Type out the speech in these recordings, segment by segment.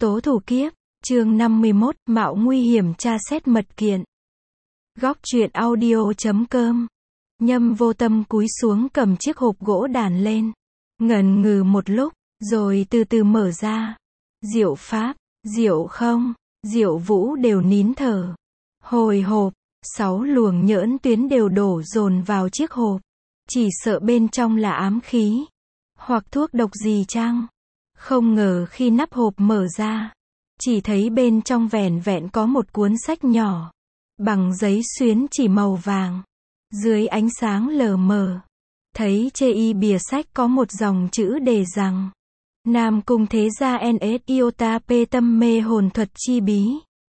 Tố thủ kiếp, chương 51, mạo nguy hiểm tra xét mật kiện. Góc truyện audio.com. Nhâm Vô Tâm cúi xuống cầm chiếc hộp gỗ đàn lên. Ngần ngừ một lúc, rồi từ từ mở ra. Diệu Pháp, Diệu Không, Diệu Vũ đều nín thở. Hồi hộp, 6 luồng nhỡn tuyến đều đổ dồn vào chiếc hộp. Chỉ sợ bên trong là ám khí, hoặc thuốc độc gì chăng? Không ngờ khi nắp hộp mở ra, chỉ thấy bên trong vẻn vẹn có một cuốn sách nhỏ, bằng giấy xuyến chỉ màu vàng. Dưới ánh sáng lờ mờ, thấy trên bìa sách có một dòng chữ đề rằng: Nam Cung Thế Gia NS Iota P Tâm Mê Hồn Thuật Chi Bí.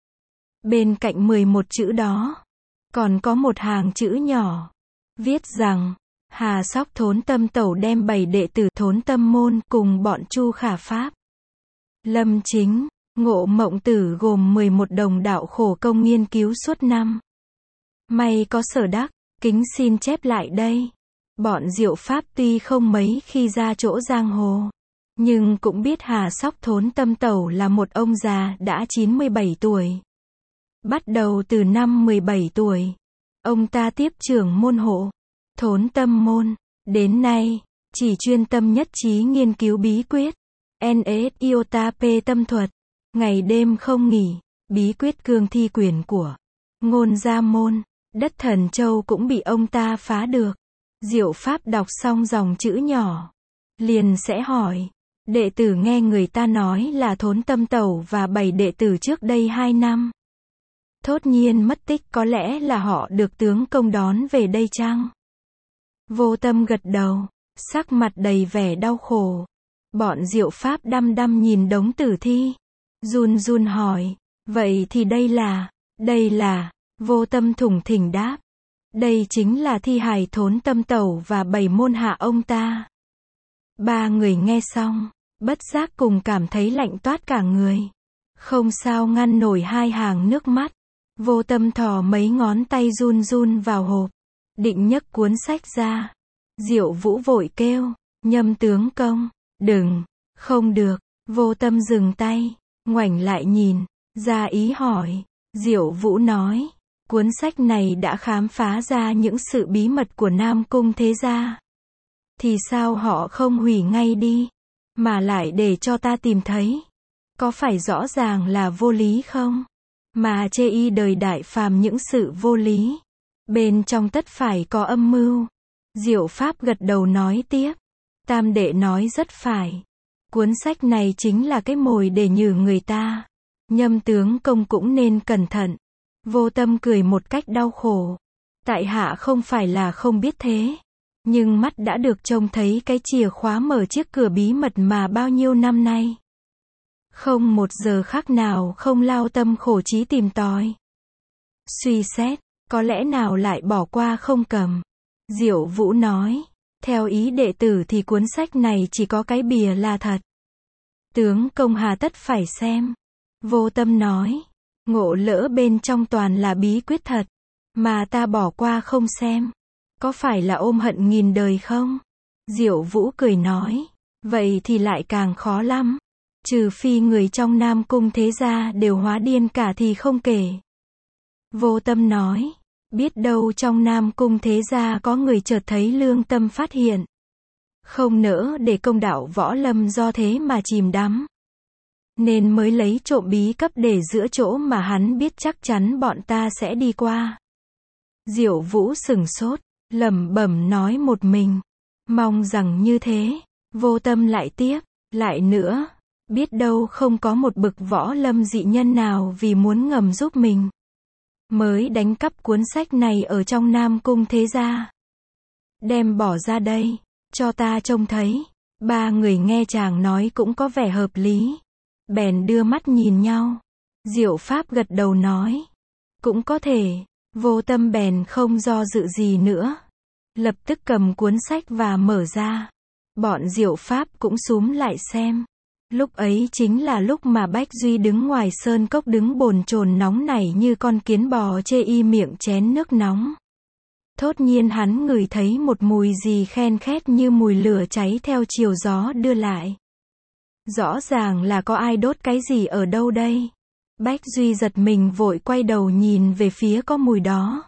Bên cạnh 11 chữ đó, còn có một hàng chữ nhỏ, viết rằng: Hà Sóc Thốn Tâm Tẩu đem 7 đệ tử Thốn Tâm Môn cùng bọn Chu Khả Pháp, Lâm Chính, Ngộ Mộng Tử gồm 11 đồng đạo khổ công nghiên cứu suốt năm. May có Sở Đắc, kính xin chép lại đây. Bọn Diệu Pháp tuy không mấy khi ra chỗ giang hồ, nhưng cũng biết Hà Sóc Thốn Tâm Tẩu là một ông già đã 97 tuổi. Bắt đầu từ năm 17 tuổi, ông ta tiếp trưởng môn hộ Thốn Tâm Môn, đến nay, chỉ chuyên tâm nhất trí nghiên cứu bí quyết NS Iota P Tâm Thuật, ngày đêm không nghỉ. Bí quyết cương thi quyền của Ngôn Gia Môn, Đất Thần Châu cũng bị ông ta phá được. Diệu Pháp đọc xong dòng chữ nhỏ, liền sẽ hỏi: đệ tử nghe người ta nói là Thốn Tâm Tẩu và 7 đệ tử trước đây 2 năm thốt nhiên mất tích, có lẽ là họ được tướng công đón về đây chăng? Vô Tâm gật đầu, sắc mặt đầy vẻ đau khổ. Bọn Diệu Pháp đăm đăm nhìn đống tử thi, run run hỏi: vậy thì đây là, Vô Tâm thủng thỉnh đáp: đây chính là thi hài Thốn Tâm Tẩu và 7 môn hạ ông ta. 3 người nghe xong, bất giác cùng cảm thấy lạnh toát cả người, không sao ngăn nổi 2 hàng nước mắt. Vô Tâm thò mấy ngón tay run run vào hộp, định nhấc cuốn sách ra. Diệu Vũ vội kêu: Nhâm tướng công, đừng, không được. Vô Tâm dừng tay, ngoảnh lại nhìn, ra ý hỏi. Diệu Vũ nói: cuốn sách này đã khám phá ra những sự bí mật của Nam Cung Thế Gia, thì sao họ không hủy ngay đi, mà lại để cho ta tìm thấy? Có phải rõ ràng là vô lý không? Mà chê y đời đại phàm những sự vô lý, bên trong tất phải có âm mưu. Diệu Pháp gật đầu nói tiếp: Tam đệ nói rất phải. Cuốn sách này chính là cái mồi để nhử người ta. Nhâm tướng công cũng nên cẩn thận. Vô Tâm cười một cách đau khổ: tại hạ không phải là không biết thế, nhưng mắt đã được trông thấy cái chìa khóa mở chiếc cửa bí mật mà bao nhiêu năm nay, không một giờ khắc nào không lao tâm khổ trí tìm tòi, suy xét, có lẽ nào lại bỏ qua không cầm. Diệu Vũ nói: theo ý đệ tử thì cuốn sách này chỉ có cái bìa là thật. Tướng công hà tất phải xem. Vô Tâm nói: ngộ lỡ bên trong toàn là bí quyết thật, mà ta bỏ qua không xem, có phải là ôm hận nghìn đời không? Diệu Vũ cười nói: vậy thì lại càng khó lắm. Trừ phi người trong Nam Cung Thế Gia đều hóa điên cả thì không kể. Vô Tâm nói: biết đâu trong Nam Cung Thế Gia có người chợt thấy lương tâm phát hiện, không nỡ để công đạo võ lâm do thế mà chìm đắm, nên mới lấy trộm bí cấp để giữa chỗ mà hắn biết chắc chắn bọn ta sẽ đi qua. Diệu Vũ sửng sốt, lẩm bẩm nói một mình: mong rằng như thế. Vô Tâm lại tiếp: lại nữa, biết đâu không có một bực võ lâm dị nhân nào vì muốn ngầm giúp mình, mới đánh cắp cuốn sách này ở trong Nam Cung Thế Gia, đem bỏ ra đây, cho ta trông thấy. 3 người nghe chàng nói cũng có vẻ hợp lý, bèn đưa mắt nhìn nhau. Diệu Pháp gật đầu nói: cũng có thể. Vô Tâm bèn không do dự gì nữa, lập tức cầm cuốn sách và mở ra. Bọn Diệu Pháp cũng xúm lại xem. Lúc ấy chính là lúc mà Bách Duy đứng ngoài sơn cốc đứng bồn chồn nóng nảy như con kiến bò chê y miệng chén nước nóng. Thốt nhiên hắn ngửi thấy một mùi gì khen khét như mùi lửa cháy theo chiều gió đưa lại. Rõ ràng là có ai đốt cái gì ở đâu đây? Bách Duy giật mình vội quay đầu nhìn về phía có mùi đó.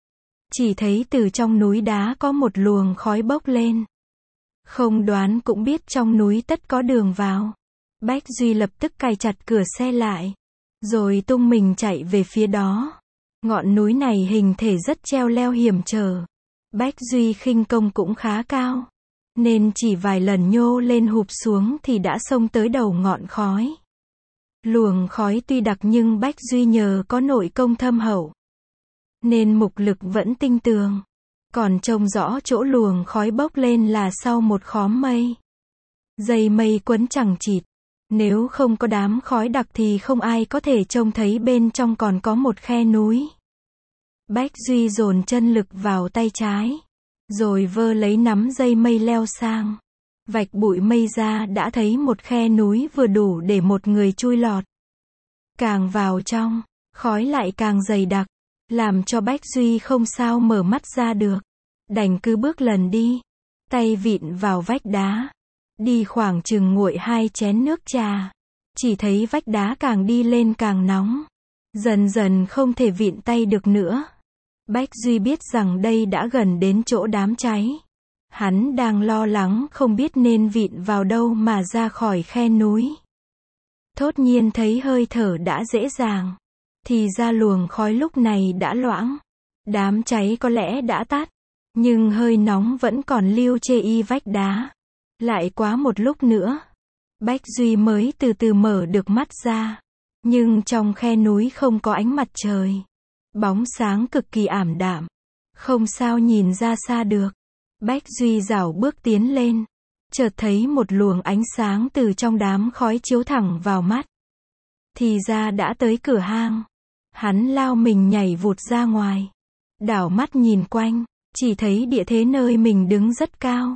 Chỉ thấy từ trong núi đá có một luồng khói bốc lên. Không đoán cũng biết trong núi tất có đường vào. Bách Duy lập tức cài chặt cửa xe lại. Rồi tung mình chạy về phía đó. Ngọn núi này hình thể rất treo leo hiểm trở. Bách Duy khinh công cũng khá cao. Nên chỉ vài lần nhô lên hụp xuống thì đã xông tới đầu ngọn khói. Luồng khói tuy đặc nhưng Bách Duy nhờ có nội công thâm hậu. Nên mục lực vẫn tinh tường. Còn trông rõ chỗ luồng khói bốc lên là sau một khóm mây. Dây mây quấn chằng chịt. Nếu không có đám khói đặc thì không ai có thể trông thấy bên trong còn có một khe núi. Bách Duy dồn chân lực vào tay trái. Rồi vơ lấy nắm dây mây leo sang. Vạch bụi mây ra đã thấy một khe núi vừa đủ để một người chui lọt. Càng vào trong, khói lại càng dày đặc. Làm cho Bách Duy không sao mở mắt ra được. Đành cứ bước lần đi. Tay vịn vào vách đá. Đi khoảng chừng nguội 2 chén nước trà. Chỉ thấy vách đá càng đi lên càng nóng. Dần dần không thể vịn tay được nữa. Bách Duy biết rằng đây đã gần đến chỗ đám cháy. Hắn đang lo lắng không biết nên vịn vào đâu mà ra khỏi khe núi. Thốt nhiên thấy hơi thở đã dễ dàng. Thì ra luồng khói lúc này đã loãng. Đám cháy có lẽ đã tắt. Nhưng hơi nóng vẫn còn lưu chê y vách đá. Lại quá một lúc nữa. Bách Duy mới từ từ mở được mắt ra. Nhưng trong khe núi không có ánh mặt trời. Bóng sáng cực kỳ ảm đạm. Không sao nhìn ra xa được. Bách Duy rảo bước tiến lên. Chợt thấy một luồng ánh sáng từ trong đám khói chiếu thẳng vào mắt. Thì ra đã tới cửa hang. Hắn lao mình nhảy vụt ra ngoài. Đảo mắt nhìn quanh. Chỉ thấy địa thế nơi mình đứng rất cao.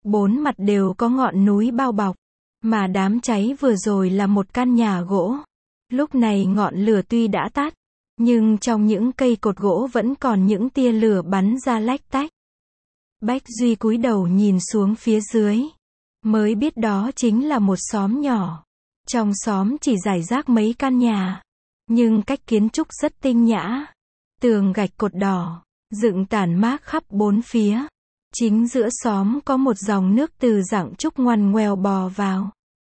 4 mặt đều có ngọn núi bao bọc. Mà đám cháy vừa rồi là một căn nhà gỗ. Lúc này ngọn lửa tuy đã tắt. Nhưng trong những cây cột gỗ vẫn còn những tia lửa bắn ra lách tách. Bách Duy cúi đầu nhìn xuống phía dưới. Mới biết đó chính là một xóm nhỏ. Trong xóm chỉ rải rác mấy căn nhà. Nhưng cách kiến trúc rất tinh nhã. Tường gạch cột đỏ. Dựng tản mát khắp 4 phía. Chính giữa xóm có một dòng nước từ rặng trúc ngoằn ngoèo bò vào.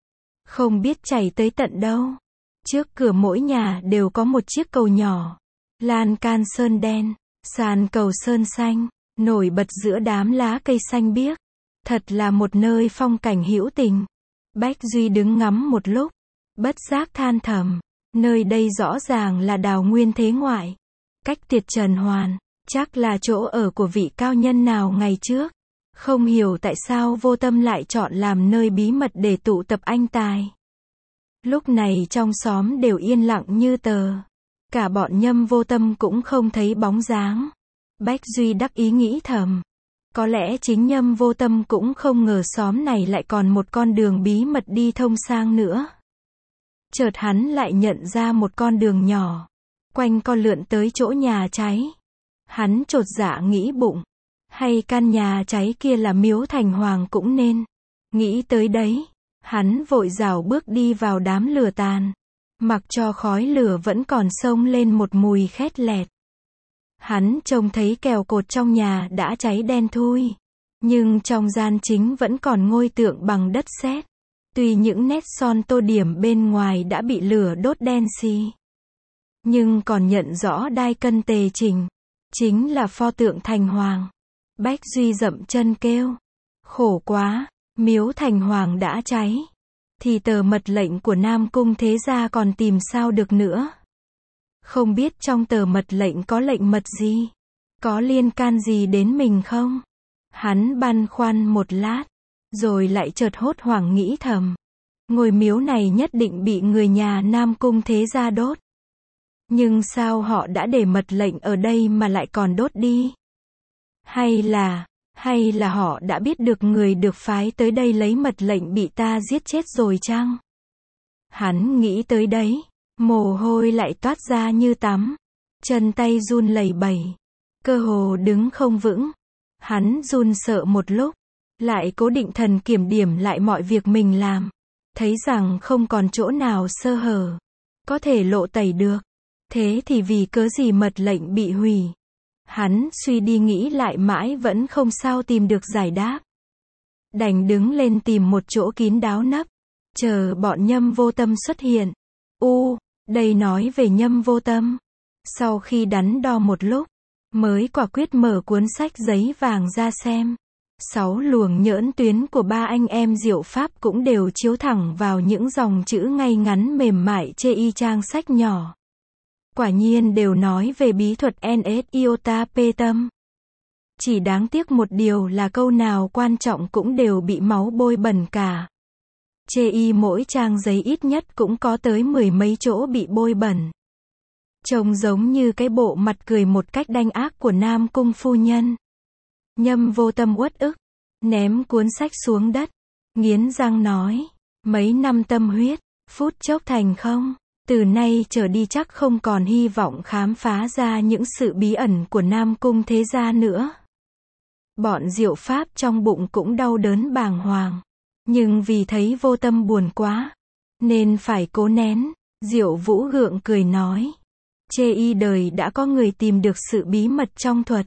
Không biết chảy tới tận đâu. Trước cửa mỗi nhà đều có một chiếc cầu nhỏ. Lan can sơn đen. Sàn cầu sơn xanh. Nổi bật giữa đám lá cây xanh biếc. Thật là một nơi phong cảnh hữu tình. Bách Duy đứng ngắm một lúc. Bất giác than thầm. Nơi đây rõ ràng là đào nguyên thế ngoại. Cách Tiệt Trần Hoàn. Chắc là chỗ ở của vị cao nhân nào ngày trước. Không hiểu tại sao Vô Tâm lại chọn làm nơi bí mật để tụ tập anh tài. Lúc này trong xóm đều yên lặng như tờ. Cả bọn Nhâm Vô Tâm cũng không thấy bóng dáng. Bách Duy đắc ý nghĩ thầm. Có lẽ chính Nhâm Vô Tâm cũng không ngờ xóm này lại còn một con đường bí mật đi thông sang nữa. Chợt hắn lại nhận ra một con đường nhỏ. Quanh co lượn tới chỗ nhà cháy. Hắn chột dạ nghĩ bụng. Hay căn nhà cháy kia là miếu thành hoàng cũng nên. Nghĩ tới đấy. Hắn vội rảo bước đi vào đám lửa tàn. Mặc cho khói lửa vẫn còn xông lên một mùi khét lẹt. Hắn trông thấy kèo cột trong nhà đã cháy đen thui. Nhưng trong gian chính vẫn còn ngôi tượng bằng đất sét. Tuy những nét son tô điểm bên ngoài đã bị lửa đốt đen xì. Nhưng còn nhận rõ đai cân tề chỉnh. Chính là pho tượng thành hoàng. Bách Duy dậm chân kêu. Khổ quá, miếu thành hoàng đã cháy. Thì tờ mật lệnh của Nam Cung thế gia còn tìm sao được nữa. Không biết trong tờ mật lệnh có lệnh mật gì? Có liên can gì đến mình không? Hắn băn khoăn một lát. Rồi lại chợt hốt hoảng nghĩ thầm. Ngôi miếu này nhất định bị người nhà Nam Cung thế gia đốt. Nhưng sao họ đã để mật lệnh ở đây mà lại còn đốt đi? Hay là họ đã biết được người được phái tới đây lấy mật lệnh bị ta giết chết rồi chăng? Hắn nghĩ tới đấy. Mồ hôi lại toát ra như tắm. Chân tay run lẩy bẩy. Cơ hồ đứng không vững. Hắn run sợ một lúc. Lại cố định thần kiểm điểm lại mọi việc mình làm. thấy rằng không còn chỗ nào sơ hở, có thể lộ tẩy được. Thế thì vì cớ gì mật lệnh bị hủy? Hắn suy đi nghĩ lại mãi vẫn không sao tìm được giải đáp. Đành đứng lên tìm một chỗ kín đáo nấp, chờ bọn Nhâm Vô Tâm xuất hiện. Đây nói về Nhâm Vô Tâm. Sau khi đắn đo một lúc, mới quả quyết mở cuốn sách giấy vàng ra xem. 6 luồng nhỡn tuyến của ba anh em Diệu Pháp cũng đều chiếu thẳng vào những dòng chữ ngay ngắn mềm mại chê y trang sách nhỏ. Quả nhiên đều nói về bí thuật NS-Iota P tâm. Chỉ đáng tiếc một điều là câu nào quan trọng cũng đều bị máu bôi bẩn cả. Chê y mỗi trang giấy ít nhất cũng có tới 10 mấy chỗ bị bôi bẩn. Trông giống như cái bộ mặt cười một cách đanh ác của Nam Cung phu nhân. Nhâm Vô Tâm uất ức, ném cuốn sách xuống đất, nghiến răng nói, mấy năm tâm huyết, phút chốc thành không, từ nay trở đi chắc không còn hy vọng khám phá ra những sự bí ẩn của Nam Cung thế gia nữa. Bọn Diệu Pháp trong bụng cũng đau đớn bàng hoàng, nhưng vì thấy Vô Tâm buồn quá, nên phải cố nén. Diệu Vũ gượng cười nói, chê y đời đã có người tìm được sự bí mật trong thuật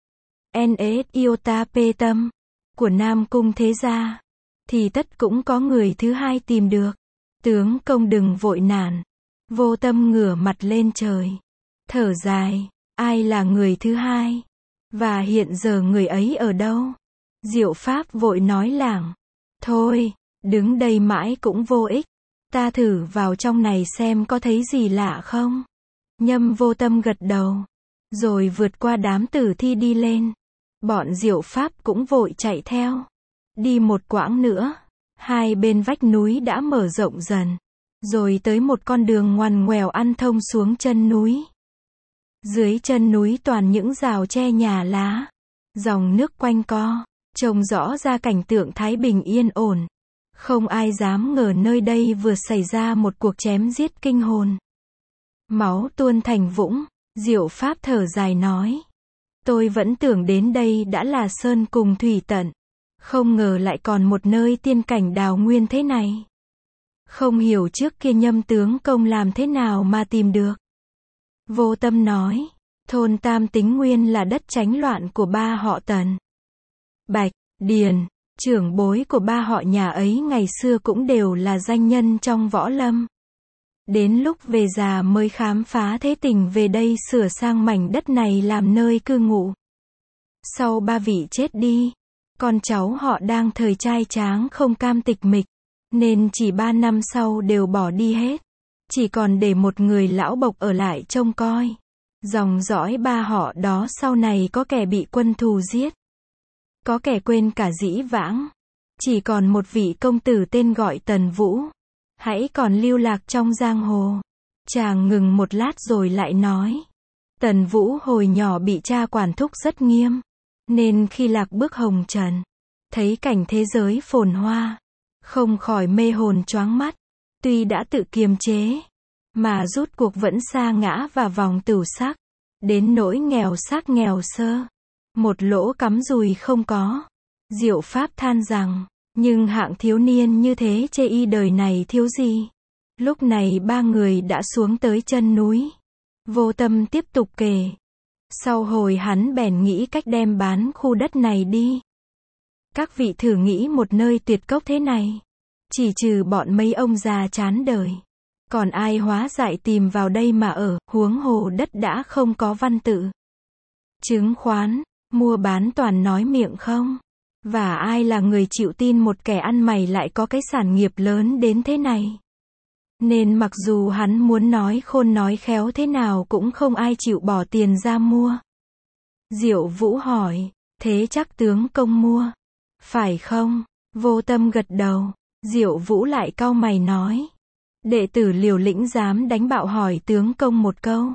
NS-Iota P tâm của Nam Cung thế gia, thì tất cũng có người thứ hai tìm được. Tướng công đừng vội nản. Vô Tâm ngửa mặt lên trời, thở dài, ai là người thứ hai? Và hiện giờ người ấy ở đâu? Diệu Pháp vội nói lảng, thôi, đứng đây mãi cũng vô ích, ta thử vào trong này xem có thấy gì lạ không? Nhâm Vô Tâm gật đầu, rồi vượt qua đám tử thi đi lên. Bọn Diệu Pháp cũng vội chạy theo. Đi một quãng nữa, hai bên vách núi đã mở rộng dần, rồi tới một con đường ngoằn ngoèo ăn thông xuống chân núi. Dưới chân núi toàn những rào tre nhà lá, dòng nước quanh co, trông rõ ra cảnh tượng thái bình yên ổn. Không ai dám ngờ nơi đây vừa xảy ra một cuộc chém giết kinh hồn. Máu tuôn thành vũng, Diệu Pháp thở dài nói, tôi vẫn tưởng đến đây đã là sơn cùng thủy tận, không ngờ lại còn một nơi tiên cảnh đào nguyên thế này. Không hiểu trước kia Nhâm tướng công làm thế nào mà tìm được. Vô Tâm nói, thôn Tam Tính nguyên là đất tránh loạn của ba họ Tần. Bạch, Điền, trưởng bối của ba họ nhà ấy ngày xưa cũng đều là danh nhân trong võ lâm. Đến lúc về già mới khám phá thế tình về đây sửa sang mảnh đất này làm nơi cư ngụ. Sau ba vị chết đi, con cháu họ đang thời trai tráng không cam tịch mịch, nên chỉ 3 năm sau đều bỏ đi hết. Chỉ còn để một người lão bộc ở lại trông coi. Dòng dõi ba họ đó sau này có kẻ bị quân thù giết, có kẻ quên cả dĩ vãng. Chỉ còn một vị công tử tên gọi Tần Vũ, hãy còn lưu lạc trong giang hồ. Chàng ngừng một lát rồi lại nói, Tần Vũ hồi nhỏ bị cha quản thúc rất nghiêm, nên khi lạc bước hồng trần, thấy cảnh thế giới phồn hoa, không khỏi mê hồn choáng mắt. Tuy đã tự kiềm chế, mà rút cuộc vẫn sa ngã vào vòng tửu sắc, đến nỗi nghèo xác nghèo sơ, một lỗ cắm dùi không có. Diệu Pháp than rằng, nhưng hạng thiếu niên như thế chê y đời này thiếu gì. Lúc này ba người đã xuống tới chân núi. Vô Tâm tiếp tục kể. Sau hồi hắn bèn nghĩ cách đem bán khu đất này đi. Các vị thử nghĩ một nơi tuyệt cốc thế này, chỉ trừ bọn mấy ông già chán đời, còn ai hóa dại tìm vào đây mà ở, huống hồ đất đã không có văn tự. Chứng khoán, mua bán toàn nói miệng không. Và ai là người chịu tin một kẻ ăn mày lại có cái sản nghiệp lớn đến thế này. Nên mặc dù hắn muốn nói khôn nói khéo thế nào cũng không ai chịu bỏ tiền ra mua. Diệu Vũ hỏi, thế chắc tướng công mua, phải không? Vô Tâm gật đầu. Diệu Vũ lại cau mày nói, đệ tử liều lĩnh dám đánh bạo hỏi tướng công một câu.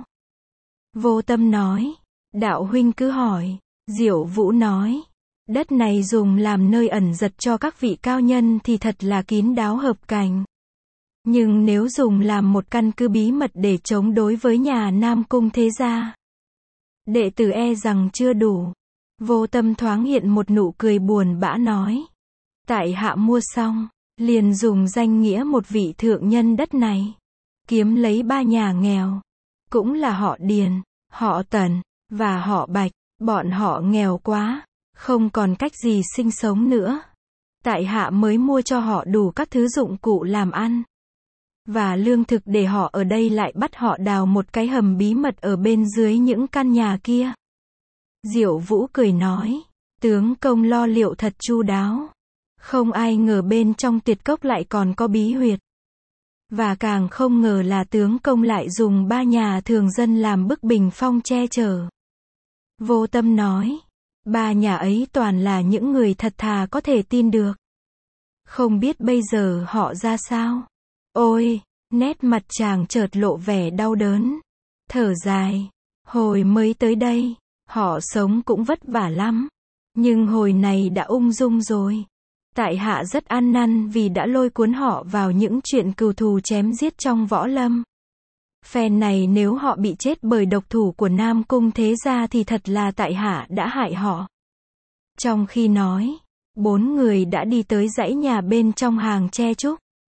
Vô Tâm nói, đạo huynh cứ hỏi. Diệu Vũ nói, đất này dùng làm nơi ẩn giật cho các vị cao nhân thì thật là kín đáo hợp cảnh. Nhưng nếu dùng làm một căn cứ bí mật để chống đối với nhà Nam Cung thế gia, đệ tử e rằng chưa đủ. Vô Tâm thoáng hiện một nụ cười buồn bã nói, tại hạ mua xong, liền dùng danh nghĩa một vị thượng nhân đất này, kiếm lấy 3 nhà nghèo, cũng là họ Điền, họ Tần, và họ Bạch, bọn họ nghèo quá, không còn cách gì sinh sống nữa. Tại hạ mới mua cho họ đủ các thứ dụng cụ làm ăn và lương thực để họ ở đây, lại bắt họ đào một cái hầm bí mật ở bên dưới những căn nhà kia. Diệu Vũ cười nói, tướng công lo liệu thật chu đáo. Không ai ngờ bên trong tuyệt cốc lại còn có bí huyệt. Và càng không ngờ là tướng công lại dùng 3 nhà thường dân làm bức bình phong che chở. Vô Tâm nói, 3 nhà ấy toàn là những người thật thà có thể tin được. Không biết bây giờ họ ra sao? Ôi, nét mặt chàng chợt lộ vẻ đau đớn. Thở dài, hồi mới tới đây, họ sống cũng vất vả lắm. Nhưng hồi này đã ung dung rồi. Tại hạ rất ăn năn vì đã lôi cuốn họ vào những chuyện cừu thù chém giết trong võ lâm. Phen này nếu họ bị chết bởi độc thủ của Nam Cung Thế Gia thì thật là tại hạ đã hại họ. Trong khi nói, 4 người đã đi tới dãy nhà bên trong hàng tre trúc.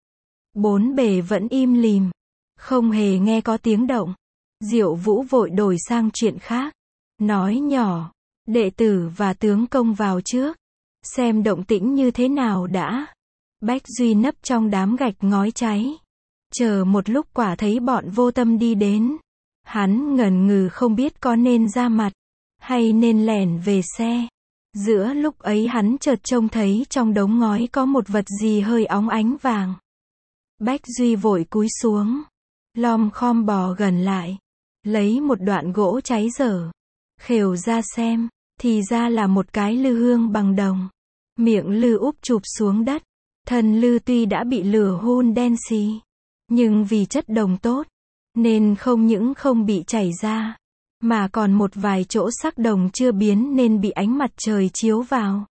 4 bề vẫn im lìm, không hề nghe có tiếng động. Diệu Vũ vội đổi sang chuyện khác, nói nhỏ, đệ tử và tướng công vào trước, xem động tĩnh như thế nào đã. Bách Duy nấp trong đám gạch ngói cháy, chờ một lúc quả thấy bọn Vô Tâm đi đến. Hắn ngần ngừ không biết có nên ra mặt, hay nên lẻn về xe. Giữa lúc ấy hắn chợt trông thấy trong đống ngói có một vật gì hơi óng ánh vàng. Bách Duy vội cúi xuống, lom khom bò gần lại, lấy một đoạn gỗ cháy dở, khều ra xem, thì ra là một cái lư hương bằng đồng. Miệng lư úp chụp xuống đất, thân lư tuy đã bị lửa hun đen xì, nhưng vì chất đồng tốt, nên không những không bị chảy ra, mà còn một vài chỗ sắc đồng chưa biến nên bị ánh mặt trời chiếu vào,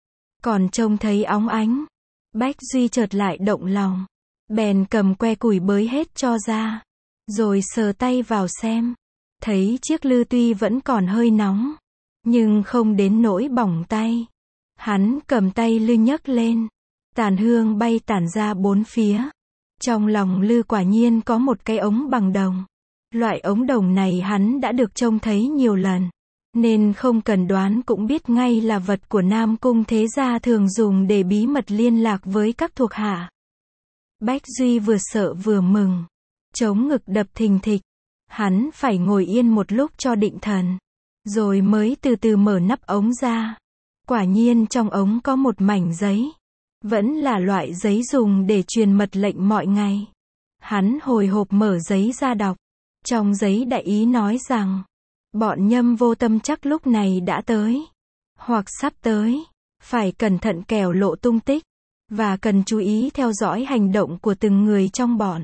còn trông thấy óng ánh. Bách Duy chợt lại động lòng, bèn cầm que củi bới hết cho ra, rồi sờ tay vào xem, thấy chiếc lư tuy vẫn còn hơi nóng, nhưng không đến nỗi bỏng tay. Hắn cầm tay lư nhấc lên, tàn hương bay tản ra 4 phía. Trong lòng lư quả nhiên có một cái ống bằng đồng. Loại ống đồng này hắn đã được trông thấy nhiều lần, nên không cần đoán cũng biết ngay là vật của Nam Cung Thế Gia thường dùng để bí mật liên lạc với các thuộc hạ. Bách Duy vừa sợ vừa mừng, chống ngực đập thình thịch. Hắn phải ngồi yên một lúc cho định thần, rồi mới từ từ mở nắp ống ra. Quả nhiên trong ống có một mảnh giấy, vẫn là loại giấy dùng để truyền mật lệnh mọi ngày. Hắn hồi hộp mở giấy ra đọc. Trong giấy đại ý nói rằng, bọn Nhâm Vô Tâm chắc lúc này đã tới, hoặc sắp tới, phải cẩn thận kẻo lộ tung tích, và cần chú ý theo dõi hành động của từng người trong bọn.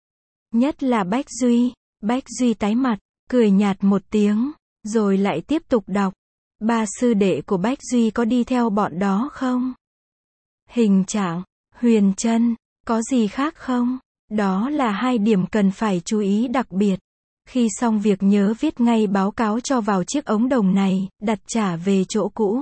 Nhất là Bách Duy. Bách Duy tái mặt, cười nhạt một tiếng, rồi lại tiếp tục đọc. 3 sư đệ của Bách Duy có đi theo bọn đó không? Hình Trạng, Huyền Trân, có gì khác không? Đó là 2 điểm cần phải chú ý đặc biệt. Khi xong việc nhớ viết ngay báo cáo cho vào chiếc ống đồng này, đặt trả về chỗ cũ.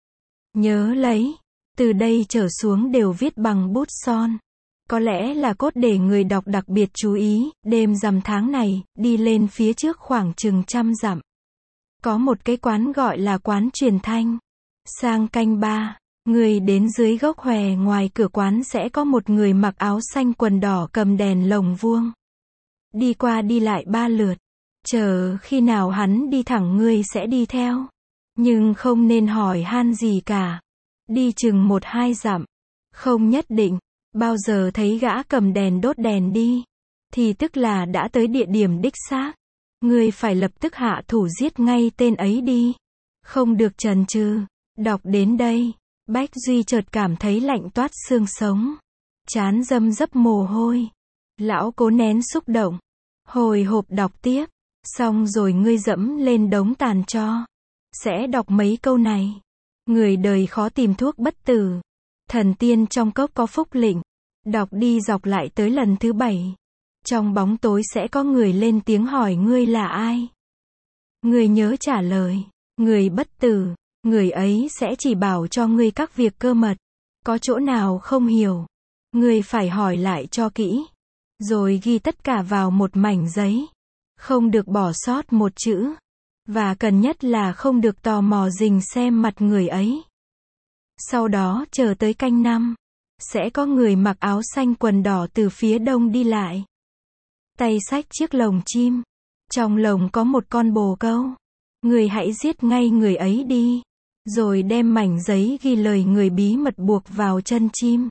Nhớ lấy, từ đây trở xuống đều viết bằng bút son. Có lẽ là cốt để người đọc đặc biệt chú ý. Đêm rằm tháng này, đi lên phía trước khoảng chừng 100 dặm. Có một cái quán gọi là quán Truyền Thanh. Sang canh 3, người đến dưới gốc hòe ngoài cửa quán sẽ có một người mặc áo xanh quần đỏ cầm đèn lồng vuông. Đi qua đi lại 3 lượt. Chờ khi nào hắn đi thẳng ngươi sẽ đi theo. Nhưng không nên hỏi han gì cả. Đi chừng 1-2 dặm. Không nhất định. Bao giờ thấy gã cầm đèn đốt đèn đi, thì tức là đã tới địa điểm đích xác. Ngươi phải lập tức hạ thủ giết ngay tên ấy đi. Không được chần chừ. Đọc đến đây, Bách Duy chợt cảm thấy lạnh toát xương sống. Trán râm rấp mồ hôi. Lão cố nén xúc động. Hồi hộp đọc tiếp. Xong rồi ngươi dẫm lên đống tàn tro. Sẽ đọc mấy câu này. Người đời khó tìm thuốc bất tử. Thần tiên trong cốc có phúc lệnh. Đọc đi dọc lại tới lần thứ 7. Trong bóng tối sẽ có người lên tiếng hỏi ngươi là ai. Ngươi nhớ trả lời. Người bất tử. Người ấy sẽ chỉ bảo cho ngươi các việc cơ mật. Có chỗ nào không hiểu, Người phải hỏi lại cho kỹ. Rồi ghi tất cả vào một mảnh giấy. Không được bỏ sót một chữ. Và cần nhất là không được tò mò rình xem mặt người ấy. Sau đó chờ tới canh 5. Sẽ có người mặc áo xanh quần đỏ từ phía đông đi lại. Tay xách chiếc lồng chim. Trong lồng có một con bồ câu. Người hãy giết ngay người ấy đi. Rồi đem mảnh giấy ghi lời người bí mật buộc vào chân chim.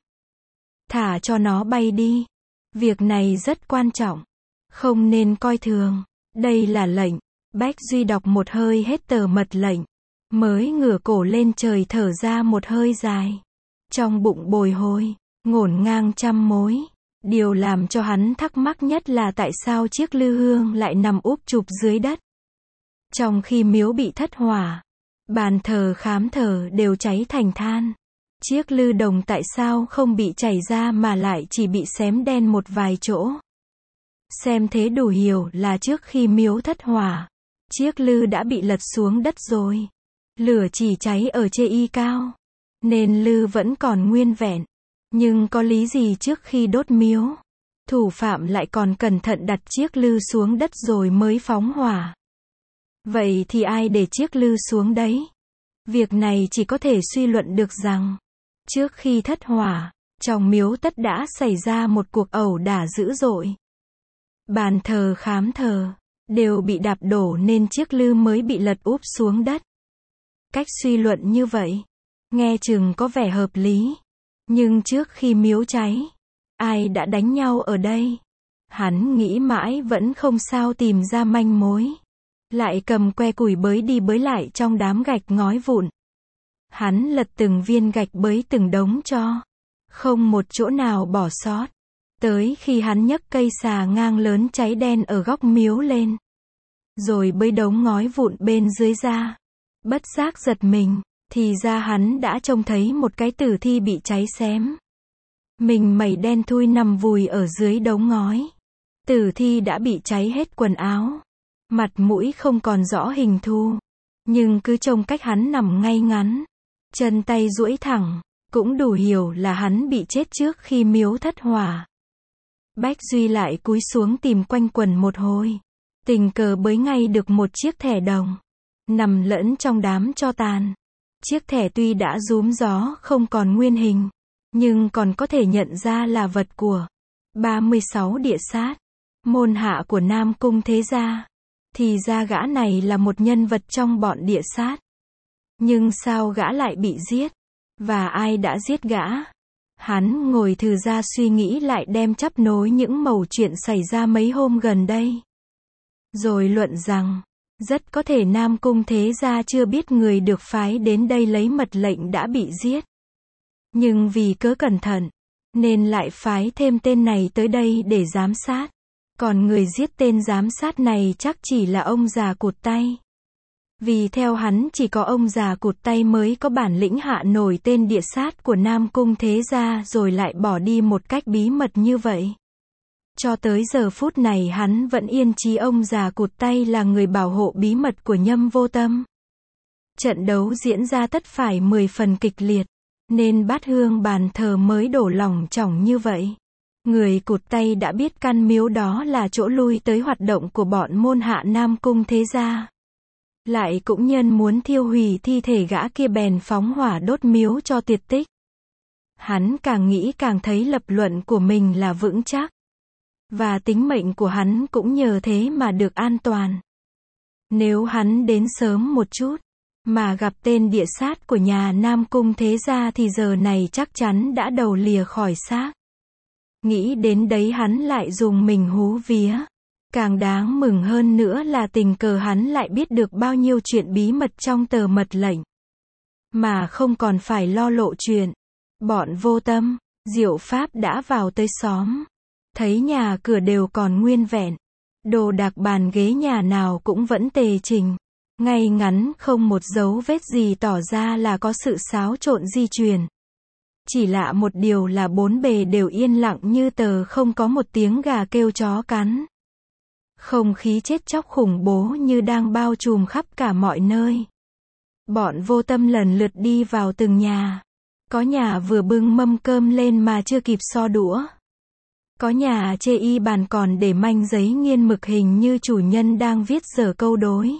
Thả cho nó bay đi. Việc này rất quan trọng. Không nên coi thường. Đây là lệnh. Bách Duy đọc một hơi hết tờ mật lệnh. Mới ngửa cổ lên trời thở ra một hơi dài. Trong bụng bồi hồi, ngổn ngang trăm mối. Điều làm cho hắn thắc mắc nhất là tại sao chiếc lư hương lại nằm úp chụp dưới đất. Trong khi miếu bị thất hỏa, bàn thờ khám thờ đều cháy thành than. Chiếc lư đồng tại sao không bị chảy ra mà lại chỉ bị xém đen một vài chỗ. Xem thế đủ hiểu là trước khi miếu thất hỏa, chiếc lư đã bị lật xuống đất rồi. Lửa chỉ cháy ở chê y cao, nên lư vẫn còn nguyên vẹn. Nhưng có lý gì trước khi đốt miếu, thủ phạm lại còn cẩn thận đặt chiếc lư xuống đất rồi mới phóng hỏa? Vậy thì ai để chiếc lư xuống đấy? Việc này chỉ có thể suy luận được rằng, trước khi thất hỏa, trong miếu tất đã xảy ra một cuộc ẩu đả dữ dội. Bàn thờ khám thờ đều bị đạp đổ nên chiếc lư mới bị lật úp xuống đất. Cách suy luận như vậy, nghe chừng có vẻ hợp lý. Nhưng trước khi miếu cháy, ai đã đánh nhau ở đây? Hắn nghĩ mãi vẫn không sao tìm ra manh mối. Lại cầm que củi bới đi bới lại trong đám gạch ngói vụn. Hắn lật từng viên gạch bới từng đống cho. Không một chỗ nào bỏ sót. Tới khi hắn nhấc cây xà ngang lớn cháy đen ở góc miếu lên. Rồi bới đống ngói vụn bên dưới ra. Bất giác giật mình. Thì ra hắn đã trông thấy một cái tử thi bị cháy xém. Mình mẩy đen thui nằm vùi ở dưới đống ngói. Tử thi đã bị cháy hết quần áo. Mặt mũi không còn rõ hình thù. Nhưng cứ trông cách hắn nằm ngay ngắn. Chân tay duỗi thẳng. Cũng đủ hiểu là hắn bị chết trước khi miếu thất hỏa. Bách Duy lại cúi xuống tìm quanh quần một hồi. Tình cờ bới ngay được một chiếc thẻ đồng. Nằm lẫn trong đám tro tàn. Chiếc thẻ tuy đã rúm gió không còn nguyên hình, nhưng còn có thể nhận ra là vật của 36 địa sát, môn hạ của Nam Cung Thế Gia. Thì ra gã này là một nhân vật trong bọn địa sát. Nhưng sao gã lại bị giết? Và ai đã giết gã? Hắn ngồi thừ ra suy nghĩ lại đem chắp nối những mẩu chuyện xảy ra mấy hôm gần đây. Rồi luận rằng, rất có thể Nam Cung Thế Gia chưa biết người được phái đến đây lấy mật lệnh đã bị giết. Nhưng vì cớ cẩn thận, nên lại phái thêm tên này tới đây để giám sát. Còn người giết tên giám sát này chắc chỉ là ông già cụt tay. Vì theo hắn chỉ có ông già cụt tay mới có bản lĩnh hạ nổi tên địa sát của Nam Cung Thế Gia rồi lại bỏ đi một cách bí mật như vậy. Cho tới giờ phút này hắn vẫn yên chí ông già cụt tay là người bảo hộ bí mật của Nhâm Vô Tâm. Trận đấu diễn ra tất phải 10 phần kịch liệt, nên bát hương bàn thờ mới đổ lỏng chỏng như vậy. Người cụt tay đã biết căn miếu đó là chỗ lui tới hoạt động của bọn môn hạ Nam Cung Thế Gia. Lại cũng nhân muốn thiêu hủy thi thể gã kia bèn phóng hỏa đốt miếu cho tuyệt tích. Hắn càng nghĩ càng thấy lập luận của mình là vững chắc. Và tính mệnh của hắn cũng nhờ thế mà được an toàn. Nếu hắn đến sớm một chút, mà gặp tên địa sát của nhà Nam Cung Thế Gia thì giờ này chắc chắn đã đầu lìa khỏi xác. Nghĩ đến đấy hắn lại dùng mình hú vía. Càng đáng mừng hơn nữa là tình cờ hắn lại biết được bao nhiêu chuyện bí mật trong tờ mật lệnh. Mà không còn phải lo lộ chuyện. Bọn Vô Tâm, Diệu Pháp đã vào tới xóm. Thấy nhà cửa đều còn nguyên vẹn. Đồ đạc bàn ghế nhà nào cũng vẫn tề chỉnh. Ngay ngắn không một dấu vết gì tỏ ra là có sự xáo trộn di truyền. Chỉ lạ một điều là bốn bề đều yên lặng như tờ, không có một tiếng gà kêu chó cắn. Không khí chết chóc khủng bố như đang bao trùm khắp cả mọi nơi. Bọn Vô Tâm lần lượt đi vào từng nhà. Có nhà vừa bưng mâm cơm lên mà chưa kịp so đũa. Có nhà chê y bàn còn để manh giấy nghiên mực hình như chủ nhân đang viết dở câu đối.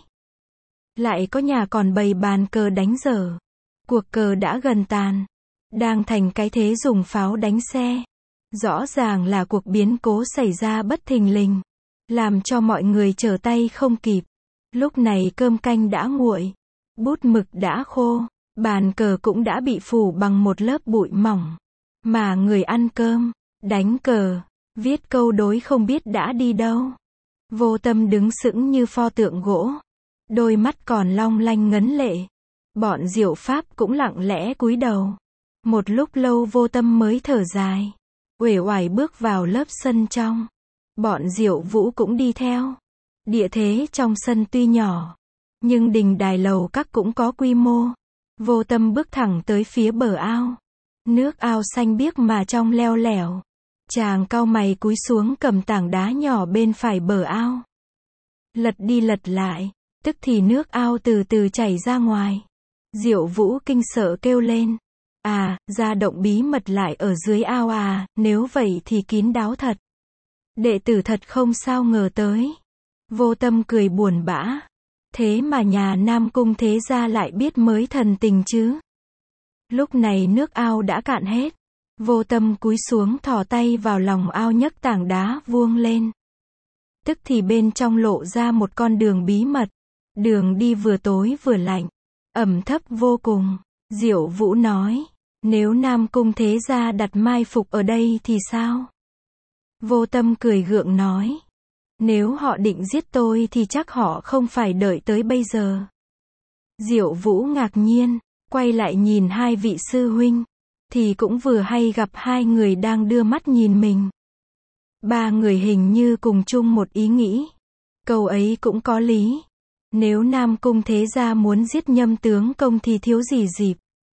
Lại có nhà còn bày bàn cờ đánh dở. Cuộc cờ đã gần tàn. Đang thành cái thế dùng pháo đánh xe. Rõ ràng là cuộc biến cố xảy ra bất thình lình. Làm cho mọi người trở tay không kịp. Lúc này cơm canh đã nguội. Bút mực đã khô. Bàn cờ cũng đã bị phủ bằng một lớp bụi mỏng. Mà người ăn cơm, đánh cờ, viết câu đối không biết đã đi đâu. Vô Tâm đứng sững như pho tượng gỗ. Đôi mắt còn long lanh ngấn lệ. Bọn Diệu Pháp cũng lặng lẽ cúi đầu. Một lúc lâu Vô Tâm mới thở dài. Uể oải bước vào lớp sân trong. Bọn Diệu Vũ cũng đi theo. Địa thế trong sân tuy nhỏ, nhưng đình đài lầu các cũng có quy mô. Vô Tâm bước thẳng tới phía bờ ao. Nước ao xanh biếc mà trong leo lẻo. Chàng cau mày cúi xuống cầm tảng đá nhỏ bên phải bờ ao. Lật đi lật lại, tức thì nước ao từ từ chảy ra ngoài. Diệu Vũ kinh sợ kêu lên. À, ra động bí mật lại ở dưới ao à, nếu vậy thì kín đáo thật. Đệ tử thật không sao ngờ tới. Vô Tâm cười buồn bã. Thế mà nhà Nam Cung thế gia lại biết mới thần tình chứ. Lúc này nước ao đã cạn hết. Vô Tâm cúi xuống thò tay vào lòng ao nhấc tảng đá vuông lên. Tức thì bên trong lộ ra một con đường bí mật. Đường đi vừa tối vừa lạnh. Ẩm thấp vô cùng. Diệu Vũ nói. Nếu Nam Cung thế gia đặt mai phục ở đây thì sao? Vô Tâm cười gượng nói. Nếu họ định giết tôi thì chắc họ không phải đợi tới bây giờ. Diệu Vũ ngạc nhiên, quay lại nhìn hai vị sư huynh. Thì cũng vừa hay gặp hai người đang đưa mắt nhìn mình. Ba người hình như cùng chung một ý nghĩ. Câu ấy cũng có lý. Nếu Nam Cung thế gia muốn giết Nhâm tướng công thì thiếu gì dịp.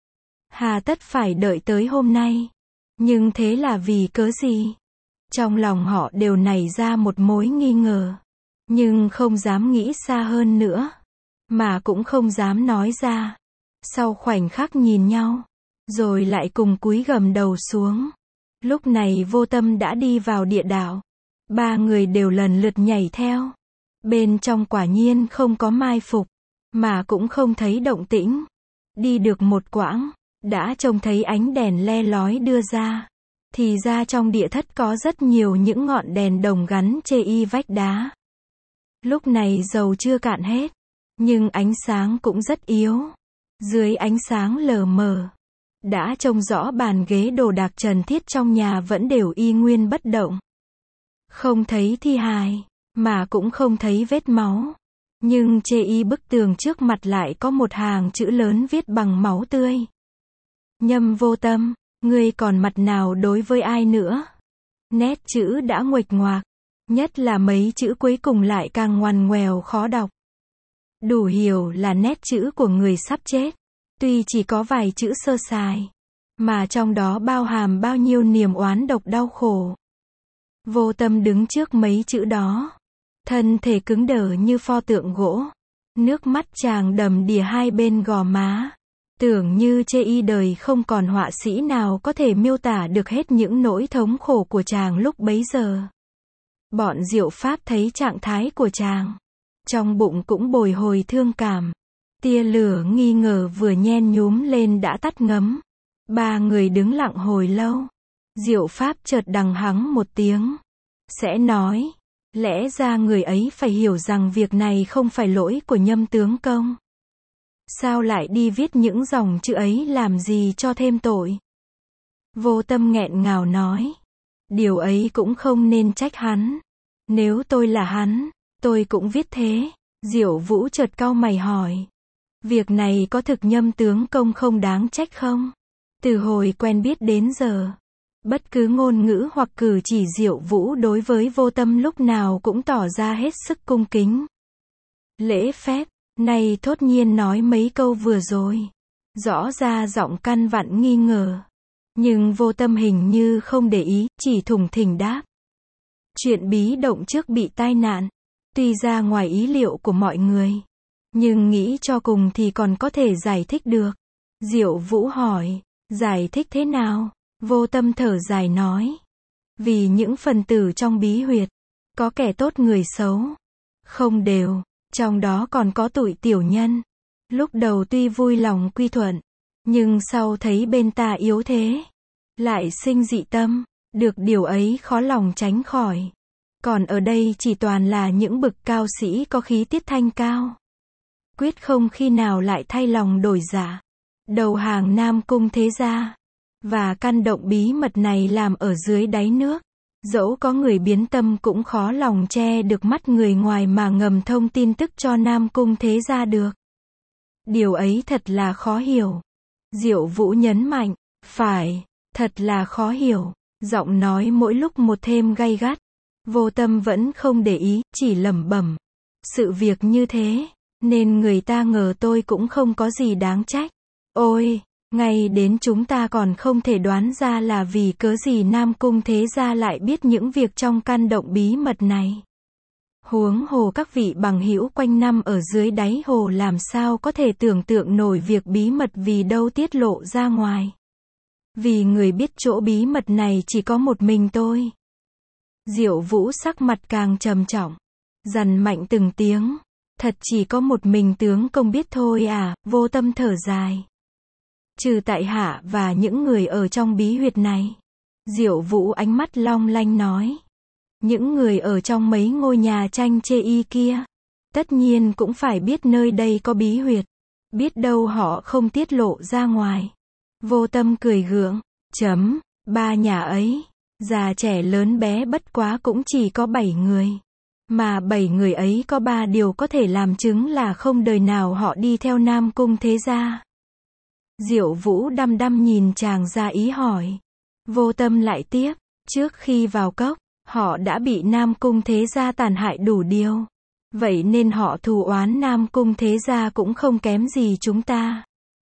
Hà tất phải đợi tới hôm nay. Nhưng thế là vì cớ gì? Trong lòng họ đều nảy ra một mối nghi ngờ. Nhưng không dám nghĩ xa hơn nữa. Mà cũng không dám nói ra. Sau khoảnh khắc nhìn nhau. Rồi lại cùng cúi gầm đầu xuống. Lúc này Vô Tâm đã đi vào địa đạo. Ba người đều lần lượt nhảy theo. Bên trong quả nhiên không có mai phục. Mà cũng không thấy động tĩnh. Đi được một quãng. Đã trông thấy ánh đèn le lói đưa ra. Thì ra trong địa thất có rất nhiều những ngọn đèn đồng gắn chê y vách đá. Lúc này dầu chưa cạn hết. Nhưng ánh sáng cũng rất yếu. Dưới ánh sáng lờ mờ. Đã trông rõ bàn ghế đồ đạc trần thiết trong nhà vẫn đều y nguyên bất động. Không thấy thi hài. Mà cũng không thấy vết máu. Nhưng chê y bức tường trước mặt lại có một hàng chữ lớn viết bằng máu tươi. Nhâm Vô Tâm, ngươi còn mặt nào đối với ai nữa? Nét chữ đã nguệch ngoạc. Nhất là mấy chữ cuối cùng lại càng ngoằn ngoèo khó đọc. Đủ hiểu là nét chữ của người sắp chết. Tuy chỉ có vài chữ sơ sài. Mà trong đó bao hàm bao nhiêu niềm oán độc đau khổ. Vô Tâm đứng trước mấy chữ đó. Thân thể cứng đờ như pho tượng gỗ. Nước mắt chàng đầm đìa hai bên gò má. Tưởng như chê y đời không còn họa sĩ nào có thể miêu tả được hết những nỗi thống khổ của chàng lúc bấy giờ. Bọn Diệu Pháp thấy trạng thái của chàng. Trong bụng cũng bồi hồi thương cảm. Tia lửa nghi ngờ vừa nhen nhúm lên đã tắt ngấm. Ba người đứng lặng hồi lâu. Diệu Pháp chợt đằng hắng một tiếng. Sẽ nói. Lẽ ra người ấy phải hiểu rằng việc này không phải lỗi của Nhâm tướng công. Sao lại đi viết những dòng chữ ấy làm gì cho thêm tội? Vô Tâm nghẹn ngào nói. Điều ấy cũng không nên trách hắn. Nếu tôi là hắn, tôi cũng viết thế. Diệu Vũ chợt cau mày hỏi. Việc này có thực Nhâm tướng công không đáng trách không? Từ hồi quen biết đến giờ, bất cứ ngôn ngữ hoặc cử chỉ Diệu Vũ đối với Vô Tâm lúc nào cũng tỏ ra hết sức cung kính. Lễ phép, nay thốt nhiên nói mấy câu vừa rồi. Rõ ra giọng căn vặn nghi ngờ. Nhưng Vô Tâm hình như không để ý, chỉ thủng thình đáp. Chuyện bí động trước bị tai nạn. Tuy ra ngoài ý liệu của mọi người. Nhưng nghĩ cho cùng thì còn có thể giải thích được. Diệu Vũ hỏi. Giải thích thế nào? Vô Tâm thở dài nói. Vì những phần tử trong bí huyệt, có kẻ tốt người xấu, không đều, trong đó còn có tụi tiểu nhân. Lúc đầu tuy vui lòng quy thuận, nhưng sau thấy bên ta yếu thế, lại sinh dị tâm, được điều ấy khó lòng tránh khỏi. Còn ở đây chỉ toàn là những bậc cao sĩ có khí tiết thanh cao. Quyết không khi nào lại thay lòng đổi dạ, đầu hàng Nam Cung thế gia. Và căn động bí mật này làm ở dưới đáy nước. Dẫu có người biến tâm cũng khó lòng che được mắt người ngoài mà ngầm thông tin tức cho Nam Cung thế gia được. Điều ấy thật là khó hiểu. Diệu Vũ nhấn mạnh, phải, thật là khó hiểu. Giọng nói mỗi lúc một thêm gay gắt. Vô Tâm vẫn không để ý, chỉ lẩm bẩm. Sự việc như thế, nên người ta ngờ tôi cũng không có gì đáng trách. Ôi, ngay đến chúng ta còn không thể đoán ra là vì cớ gì Nam Cung thế gia lại biết những việc trong căn động bí mật này. Huống hồ các vị bằng hữu quanh năm ở dưới đáy hồ làm sao có thể tưởng tượng nổi việc bí mật vì đâu tiết lộ ra ngoài. Vì người biết chỗ bí mật này chỉ có một mình tôi. Diệu Vũ sắc mặt càng trầm trọng, dằn mạnh từng tiếng. Thật chỉ có một mình tướng công biết thôi à? Vô Tâm thở dài. Trừ tại hạ và những người ở trong bí huyệt này. Diệu Vũ ánh mắt long lanh nói. Những người ở trong mấy ngôi nhà tranh chê y kia, tất nhiên cũng phải biết nơi đây có bí huyệt. Biết đâu họ không tiết lộ ra ngoài. Vô Tâm cười gượng. Ba nhà ấy, già trẻ lớn bé bất quá cũng chỉ có 7 người. Mà 7 người ấy có 3 điều có thể làm chứng là không đời nào họ đi theo Nam Cung thế gia. Diệu Vũ đăm đăm nhìn chàng ra ý hỏi. Vô Tâm lại tiếp, trước khi vào cốc, họ đã bị Nam Cung thế gia tàn hại đủ điều. Vậy nên họ thù oán Nam Cung thế gia cũng không kém gì chúng ta.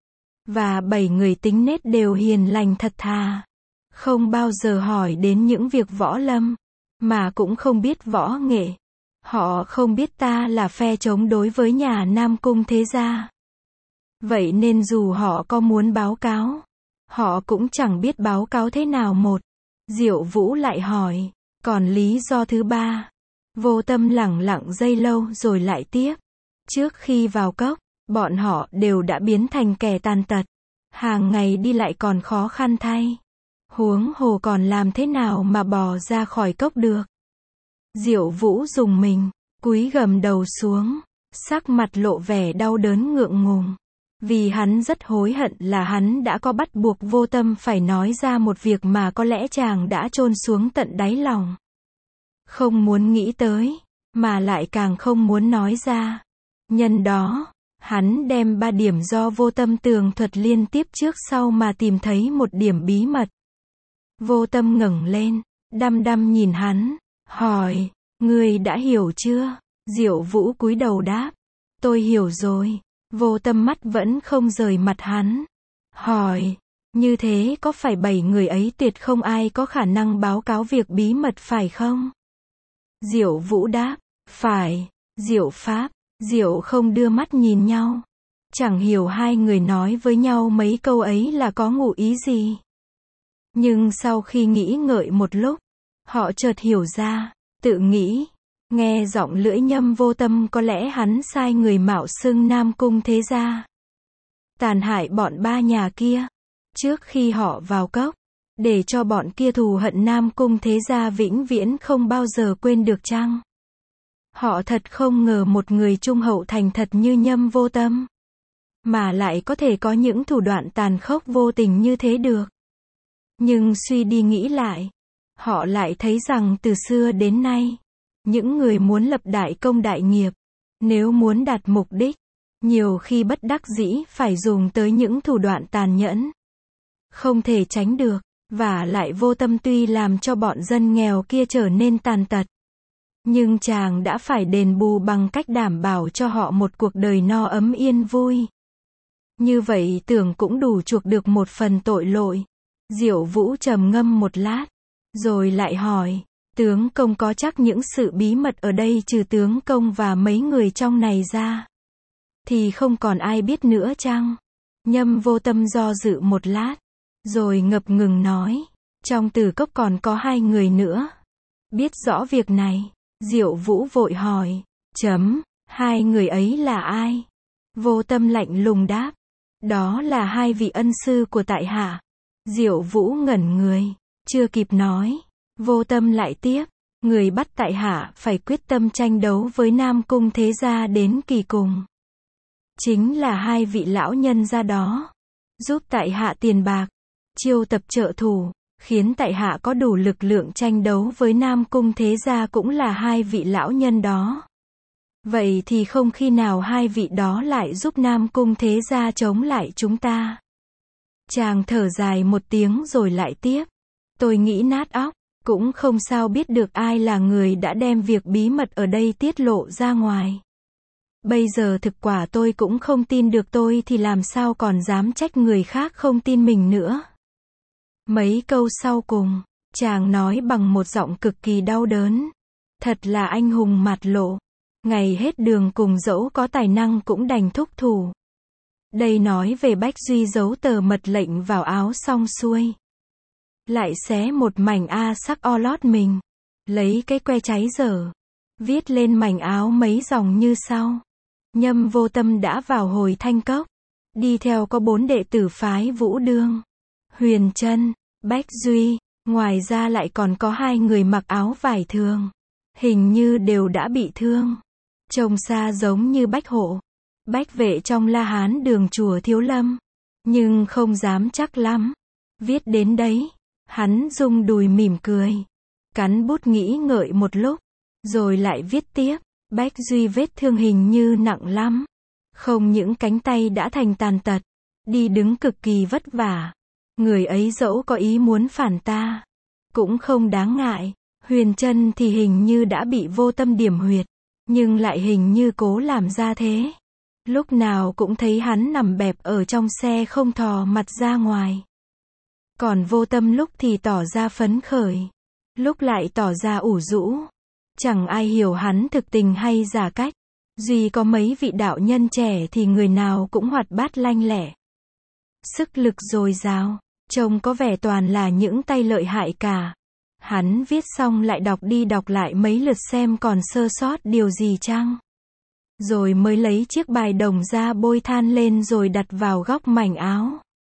Và 7 người tính nết đều hiền lành thật thà. Không bao giờ hỏi đến những việc võ lâm, mà cũng không biết võ nghệ. Họ không biết ta là phe chống đối với nhà Nam Cung thế gia. Vậy nên dù họ có muốn báo cáo, họ cũng chẳng biết báo cáo thế nào một. Diệu Vũ lại hỏi, còn lý do thứ ba? Vô Tâm lẳng lặng giây lâu rồi lại tiếp. Trước khi vào cốc, bọn họ đều đã biến thành kẻ tàn tật. Hàng ngày đi lại còn khó khăn thay. Huống hồ còn làm thế nào mà bò ra khỏi cốc được? Diệu Vũ rùng mình, cúi gầm đầu xuống, sắc mặt lộ vẻ đau đớn ngượng ngùng. Vì hắn rất hối hận là hắn đã có bắt buộc Vô Tâm phải nói ra một việc mà có lẽ chàng đã chôn xuống tận đáy lòng. Không muốn nghĩ tới, mà lại càng không muốn nói ra. Nhân đó, hắn đem 3 điểm do Vô Tâm tường thuật liên tiếp trước sau mà tìm thấy một điểm bí mật. Vô Tâm ngẩng lên, đăm đăm nhìn hắn, hỏi, ngươi đã hiểu chưa? Diệu Vũ cúi đầu đáp, tôi hiểu rồi. Vô Tâm mắt vẫn không rời mặt hắn. Hỏi, như thế có phải 7 người ấy tuyệt không ai có khả năng báo cáo việc bí mật phải không? Diệu Vũ đáp, phải. Diệu Pháp, Diệu không đưa mắt nhìn nhau. Chẳng hiểu hai người nói với nhau mấy câu ấy là có ngụ ý gì. Nhưng sau khi nghĩ ngợi một lúc, họ chợt hiểu ra, tự nghĩ. Nghe giọng lưỡi Nhâm Vô Tâm có lẽ hắn sai người mạo xưng Nam Cung thế gia tàn hại bọn 3 nhà kia, trước khi họ vào cốc, để cho bọn kia thù hận Nam Cung thế gia vĩnh viễn không bao giờ quên được chăng? Họ thật không ngờ một người trung hậu thành thật như Nhâm Vô Tâm, mà lại có thể có những thủ đoạn tàn khốc vô tình như thế được. Nhưng suy đi nghĩ lại, họ lại thấy rằng từ xưa đến nay, những người muốn lập đại công đại nghiệp, nếu muốn đạt mục đích, nhiều khi bất đắc dĩ phải dùng tới những thủ đoạn tàn nhẫn. Không thể tránh được, và lại Vô Tâm tuy làm cho bọn dân nghèo kia trở nên tàn tật, nhưng chàng đã phải đền bù bằng cách đảm bảo cho họ một cuộc đời no ấm yên vui. Như vậy tưởng cũng đủ chuộc được một phần tội lỗi. Diệu Vũ trầm ngâm một lát, rồi lại hỏi, tướng công có chắc những sự bí mật ở đây trừ tướng công và mấy người trong này ra, thì không còn ai biết nữa chăng? Nhâm Vô Tâm do dự một lát, Rồi ngập ngừng nói, trong Tử Cốc còn có 2 người nữa. Biết rõ việc này, Diệu Vũ vội hỏi, 2 người ấy là ai? Vô Tâm lạnh lùng đáp, đó là 2 vị ân sư của tại hạ. Diệu Vũ ngẩn người, chưa kịp nói, Vô Tâm lại tiếp, người bắt tại hạ phải quyết tâm tranh đấu với Nam Cung thế gia đến kỳ cùng. Chính là 2 vị lão nhân gia đó, giúp tại hạ tiền bạc, chiêu tập trợ thủ, khiến tại hạ có đủ lực lượng tranh đấu với Nam Cung thế gia cũng là 2 vị lão nhân đó. Vậy thì không khi nào 2 vị đó lại giúp Nam Cung thế gia chống lại chúng ta. Chàng thở dài một tiếng rồi lại tiếp, tôi nghĩ nát óc, cũng không sao biết được ai là người đã đem việc bí mật ở đây tiết lộ ra ngoài. Bây giờ thực quả tôi cũng không tin được, tôi thì làm sao còn dám trách người khác không tin mình nữa. Mấy câu sau cùng, chàng nói bằng một giọng cực kỳ đau đớn. Thật là anh hùng mặt lộ. Ngày hết đường cùng dẫu có tài năng cũng đành thúc thủ. Đây nói về Bách Duy giấu tờ mật lệnh vào áo xong xuôi. Lại xé một mảnh A sắc o lót mình. Lấy cái que cháy dở. Viết lên mảnh áo mấy dòng như sau. Nhâm Vô Tâm đã vào Hồi Thanh Cốc. Đi theo có 4 đệ tử phái Vũ Đương, Huyền Trân, Bách Duy. Ngoài ra lại còn có 2 người mặc áo vải thường. Hình như đều đã bị thương. Trông xa giống như Bách Hộ, Bách Vệ trong La Hán đường chùa Thiếu Lâm. Nhưng không dám chắc lắm. Viết đến đấy, hắn rung đùi mỉm cười. Cắn bút nghĩ ngợi một lúc. Rồi lại viết tiếp. Bách Duy vết thương hình như nặng lắm. Không những cánh tay đã thành tàn tật. Đi đứng cực kỳ vất vả. Người ấy dẫu có ý muốn phản ta, cũng không đáng ngại. Huyền Trân thì hình như đã bị Vô Tâm điểm huyệt. Nhưng lại hình như cố làm ra thế. Lúc nào cũng thấy hắn nằm bẹp ở trong xe không thò mặt ra ngoài. Còn Vô Tâm lúc thì tỏ ra phấn khởi, lúc lại tỏ ra ủ rũ. Chẳng ai hiểu hắn thực tình hay giả cách. Duy có mấy vị đạo nhân trẻ thì người nào cũng hoạt bát lanh lẹ. Sức lực dồi dào, trông có vẻ toàn là những tay lợi hại cả. Hắn viết xong lại đọc đi đọc lại mấy lượt xem còn sơ sót điều gì chăng. Rồi mới lấy chiếc bài đồng ra bôi than lên rồi đặt vào góc mảnh áo.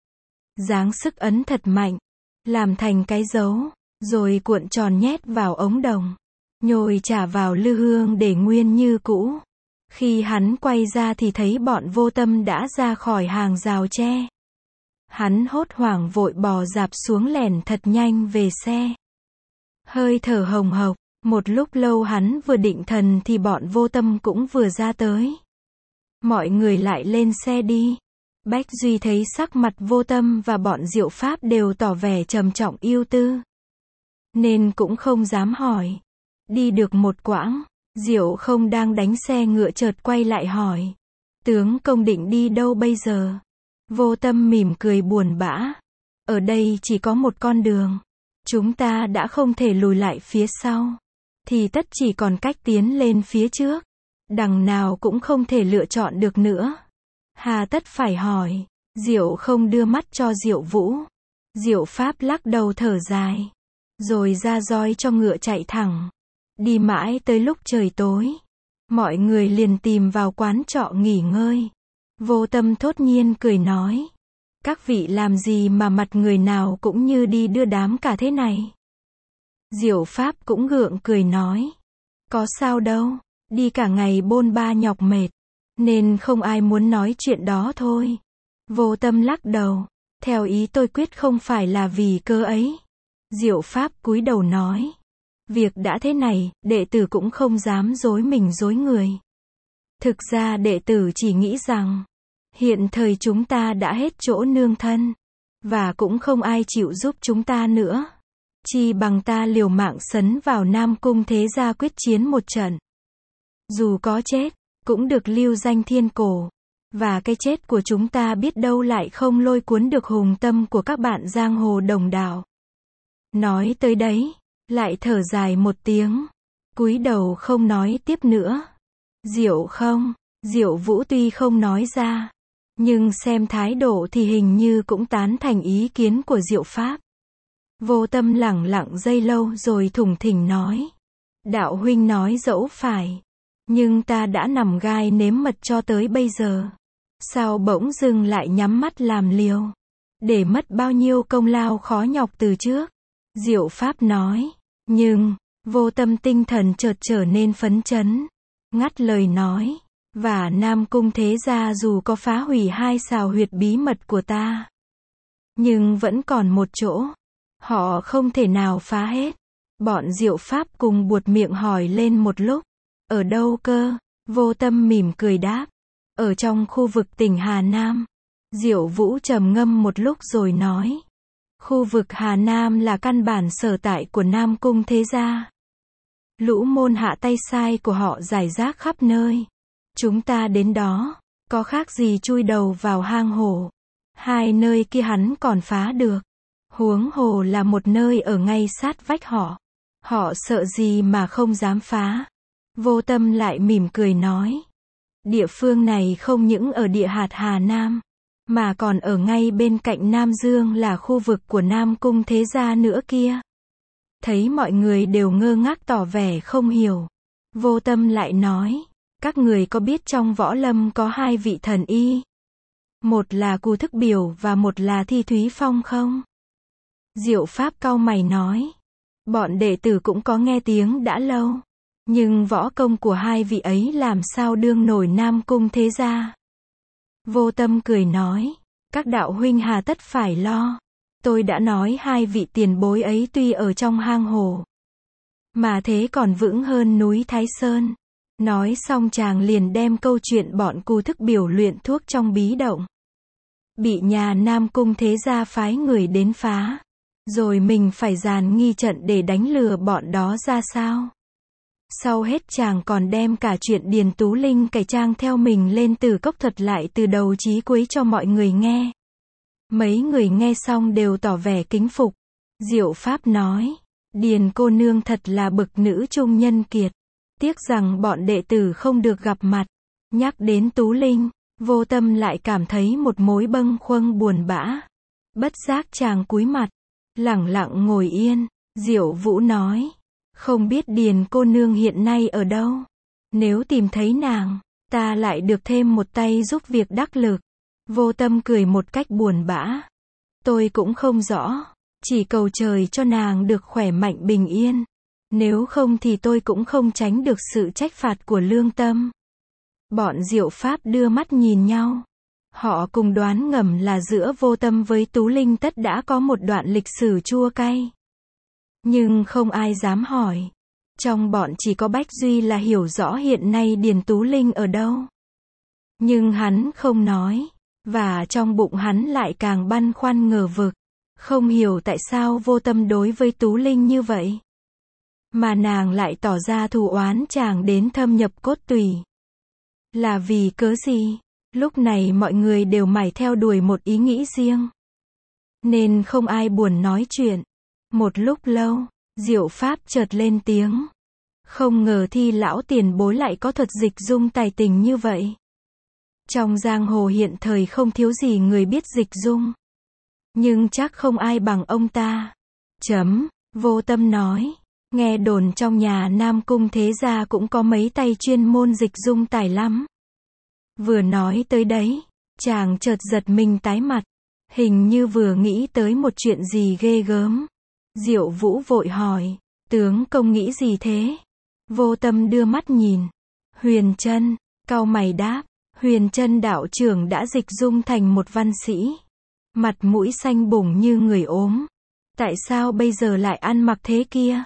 Dáng sức ấn thật mạnh, làm thành cái dấu, rồi cuộn tròn nhét vào ống đồng. Nhồi trả vào lư hương để nguyên như cũ. Khi hắn quay ra thì thấy bọn Vô Tâm đã ra khỏi hàng rào tre. Hắn hốt hoảng vội bò dạp xuống lẻn thật nhanh về xe. Hơi thở hồng hộc, một lúc lâu hắn vừa định thần thì bọn Vô Tâm cũng vừa ra tới. Mọi người lại lên xe đi. Bách Duy thấy sắc mặt Vô Tâm và bọn Diệu Pháp đều tỏ vẻ trầm trọng ưu tư, nên cũng không dám hỏi. Đi được một quãng, Diệu Không đang đánh xe ngựa chợt quay lại hỏi. Tướng công định đi đâu bây giờ? Vô Tâm mỉm cười buồn bã. Ở đây chỉ có một con đường. Chúng ta đã không thể lùi lại phía sau. Thì tất chỉ còn cách tiến lên phía trước. Đằng nào cũng không thể lựa chọn được nữa. Hà tất phải hỏi. Diệu Không đưa mắt cho Diệu Vũ. Diệu Pháp lắc đầu thở dài. Rồi ra roi cho ngựa chạy thẳng. Đi mãi tới lúc trời tối. Mọi người liền tìm vào quán trọ nghỉ ngơi. Vô Tâm thốt nhiên cười nói. Các vị làm gì mà mặt người nào cũng như đi đưa đám cả thế này? Diệu Pháp cũng gượng cười nói. Có sao đâu, đi cả ngày bôn ba nhọc mệt, nên không ai muốn nói chuyện đó thôi. Vô Tâm lắc đầu. Theo ý tôi quyết không phải là vì cơ ấy. Diệu Pháp cúi đầu nói. Việc đã thế này, đệ tử cũng không dám dối mình dối người. Thực ra đệ tử chỉ nghĩ rằng, hiện thời chúng ta đã hết chỗ nương thân, và cũng không ai chịu giúp chúng ta nữa. Chi bằng ta liều mạng sấn vào Nam Cung thế gia quyết chiến một trận. Dù có chết, cũng được lưu danh thiên cổ. Và cái chết của chúng ta biết đâu lại không lôi cuốn được hùng tâm của các bạn giang hồ đồng đạo. Nói tới đấy, lại thở dài một tiếng, cúi đầu không nói tiếp nữa. Diệu Không, Diệu Vũ tuy không nói ra, Nhưng xem thái độ thì hình như cũng tán thành ý kiến của Diệu Pháp. Vô Tâm lẳng lặng giây lâu rồi thủng thỉnh nói. Đạo huynh nói dẫu phải. Nhưng ta đã nằm gai nếm mật cho tới bây giờ. Sao bỗng dưng lại nhắm mắt làm liều? Để mất bao nhiêu công lao khó nhọc từ trước. Diệu Pháp nói. Nhưng, Vô Tâm tinh thần chợt trở nên phấn chấn. Ngắt lời nói. Và Nam Cung thế gia dù có phá hủy 2 xào huyệt bí mật của ta. Nhưng vẫn còn một chỗ. Họ không thể nào phá hết. Bọn Diệu Pháp cùng buột miệng hỏi lên một lúc. Ở đâu cơ? Vô Tâm mỉm cười đáp. Ở trong khu vực tỉnh Hà Nam. Diệu Vũ trầm ngâm một lúc rồi nói. Khu vực Hà Nam là căn bản sở tại của Nam Cung thế gia. Lũ môn hạ tay sai của họ rải rác khắp nơi. Chúng ta đến đó, có khác gì chui đầu vào hang hổ. 2 nơi kia hắn còn phá được. Huống hồ là một nơi ở ngay sát vách họ. Họ sợ gì mà không dám phá. Vô Tâm lại mỉm cười nói. Địa phương này không những ở địa hạt Hà Nam, mà còn ở ngay bên cạnh Nam Dương là khu vực của Nam Cung thế gia nữa kia. Thấy mọi người đều ngơ ngác tỏ vẻ không hiểu. Vô Tâm lại nói. Các người có biết trong võ lâm có 2 vị thần y? Một là Cù Thức Biểu và một là Thi Thúy Phong không? Diệu Pháp cau mày nói. Bọn đệ tử cũng có nghe tiếng đã lâu. Nhưng võ công của 2 vị ấy làm sao đương nổi Nam Cung thế gia? Vô Tâm cười nói. Các đạo huynh hà tất phải lo. Tôi đã nói 2 vị tiền bối ấy tuy ở trong hang hổ, mà thế còn vững hơn núi Thái Sơn. Nói xong chàng liền đem câu chuyện bọn Cù Thức Biểu luyện thuốc trong bí động. Bị nhà Nam Cung thế gia phái người đến phá. Rồi mình phải dàn nghi trận để đánh lừa bọn đó ra sao. Sau hết chàng còn đem cả chuyện Điền Tú Linh cải trang theo mình lên từ cốc thuật lại từ đầu chí cuối cho mọi người nghe. Mấy người nghe xong đều tỏ vẻ kính phục. Diệu Pháp nói. Điền cô nương thật là bậc nữ trung nhân kiệt. Tiếc rằng bọn đệ tử không được gặp mặt. Nhắc đến Tú Linh, Vô Tâm lại cảm thấy một mối bâng khuâng buồn bã. Bất giác chàng cúi mặt, lẳng lặng ngồi yên. Diệu Vũ nói. Không biết Điền cô nương hiện nay ở đâu. Nếu tìm thấy nàng, ta lại được thêm một tay giúp việc đắc lực. Vô Tâm cười một cách buồn bã. Tôi cũng không rõ. Chỉ cầu trời cho nàng được khỏe mạnh bình yên. Nếu không thì tôi cũng không tránh được sự trách phạt của lương tâm. Bọn Diệu Pháp đưa mắt nhìn nhau. Họ cùng đoán ngầm là giữa Vô Tâm với Tú Linh tất đã có một đoạn lịch sử chua cay. Nhưng không ai dám hỏi. Trong bọn chỉ có Bách Duy là hiểu rõ hiện nay Điền Tú Linh ở đâu. Nhưng hắn không nói. Và trong bụng hắn lại càng băn khoăn ngờ vực. Không hiểu tại sao Vô Tâm đối với Tú Linh như vậy. Mà nàng lại tỏ ra thù oán chàng đến thâm nhập cốt tủy. Là vì cớ gì? Lúc này mọi người đều mải theo đuổi một ý nghĩ riêng. Nên không ai buồn nói chuyện. Một lúc lâu, Diệu Pháp chợt lên tiếng. Không ngờ Thi lão tiền bối lại có thuật dịch dung tài tình như vậy. Trong giang hồ hiện thời không thiếu gì người biết dịch dung. Nhưng chắc không ai bằng ông ta. Vô Tâm nói. Nghe đồn trong nhà Nam Cung thế gia cũng có mấy tay chuyên môn dịch dung tài lắm. Vừa nói tới đấy, chàng chợt giật mình tái mặt. Hình như vừa nghĩ tới một chuyện gì ghê gớm. Diệu Vũ vội hỏi. Tướng công nghĩ gì thế? Vô Tâm đưa mắt nhìn. Huyền Trân, cau mày đáp. Huyền Trân đạo trưởng đã dịch dung thành một văn sĩ. Mặt mũi xanh bủng như người ốm. Tại sao bây giờ lại ăn mặc thế kia?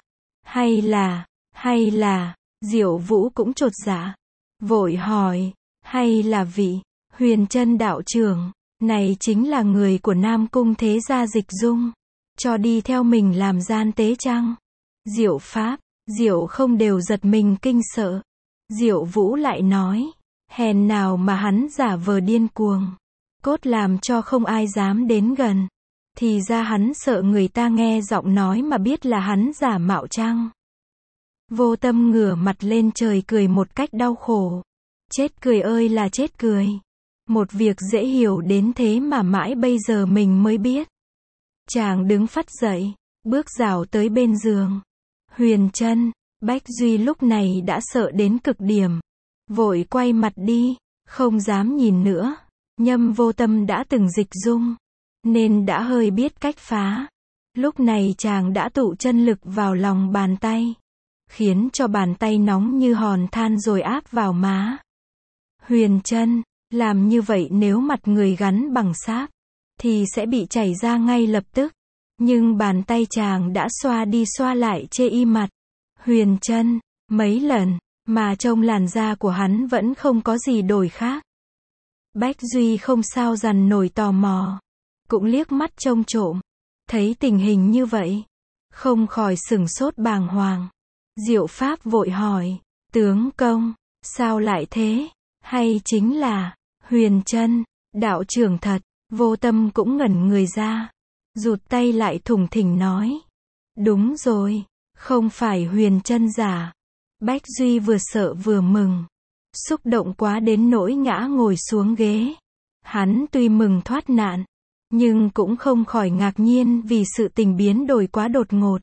Hay là, Diệu Vũ cũng chột dạ. Vội hỏi, hay là vị Huyền Trân đạo trưởng này chính là người của Nam Cung thế gia dịch dung, cho đi theo mình làm gian tế chăng? Diệu Pháp, Diệu không đều giật mình kinh sợ. Diệu Vũ lại nói, hèn nào mà hắn giả vờ điên cuồng, cốt làm cho không ai dám đến gần. Thì ra hắn sợ người ta nghe giọng nói mà biết là hắn giả mạo chăng? Vô Tâm ngửa mặt lên trời cười một cách đau khổ. Chết cười ơi là chết cười. Một việc dễ hiểu đến thế mà mãi bây giờ mình mới biết. Chàng đứng phắt dậy, bước rảo tới bên giường. Huyền Trân, Bách Duy lúc này đã sợ đến cực điểm. Vội quay mặt đi, không dám nhìn nữa. Nhâm Vô Tâm đã từng dịch dung, nên đã hơi biết cách phá. Lúc này chàng đã tụ chân lực vào lòng bàn tay, khiến cho bàn tay nóng như hòn than rồi áp vào má. Huyền Trân, làm như vậy nếu mặt người gắn bằng sáp, thì sẽ bị chảy ra ngay lập tức. Nhưng bàn tay chàng đã xoa đi xoa lại chê y mặt. Huyền Trân, mấy lần, mà trông làn da của hắn vẫn không có gì đổi khác. Bách Duy không sao dằn nổi tò mò, cũng liếc mắt trông trộm. Thấy tình hình như vậy, không khỏi sửng sốt bàng hoàng. Diệu Pháp vội hỏi, tướng công, sao lại thế? Hay chính là, Huyền Trân, đạo trưởng thật? Vô Tâm cũng ngẩn người ra, rụt tay lại thủng thỉnh nói. Đúng rồi, không phải Huyền Trân giả. Bách Duy vừa sợ vừa mừng, xúc động quá đến nỗi ngã ngồi xuống ghế. Hắn tuy mừng thoát nạn, nhưng cũng không khỏi ngạc nhiên vì sự tình biến đổi quá đột ngột.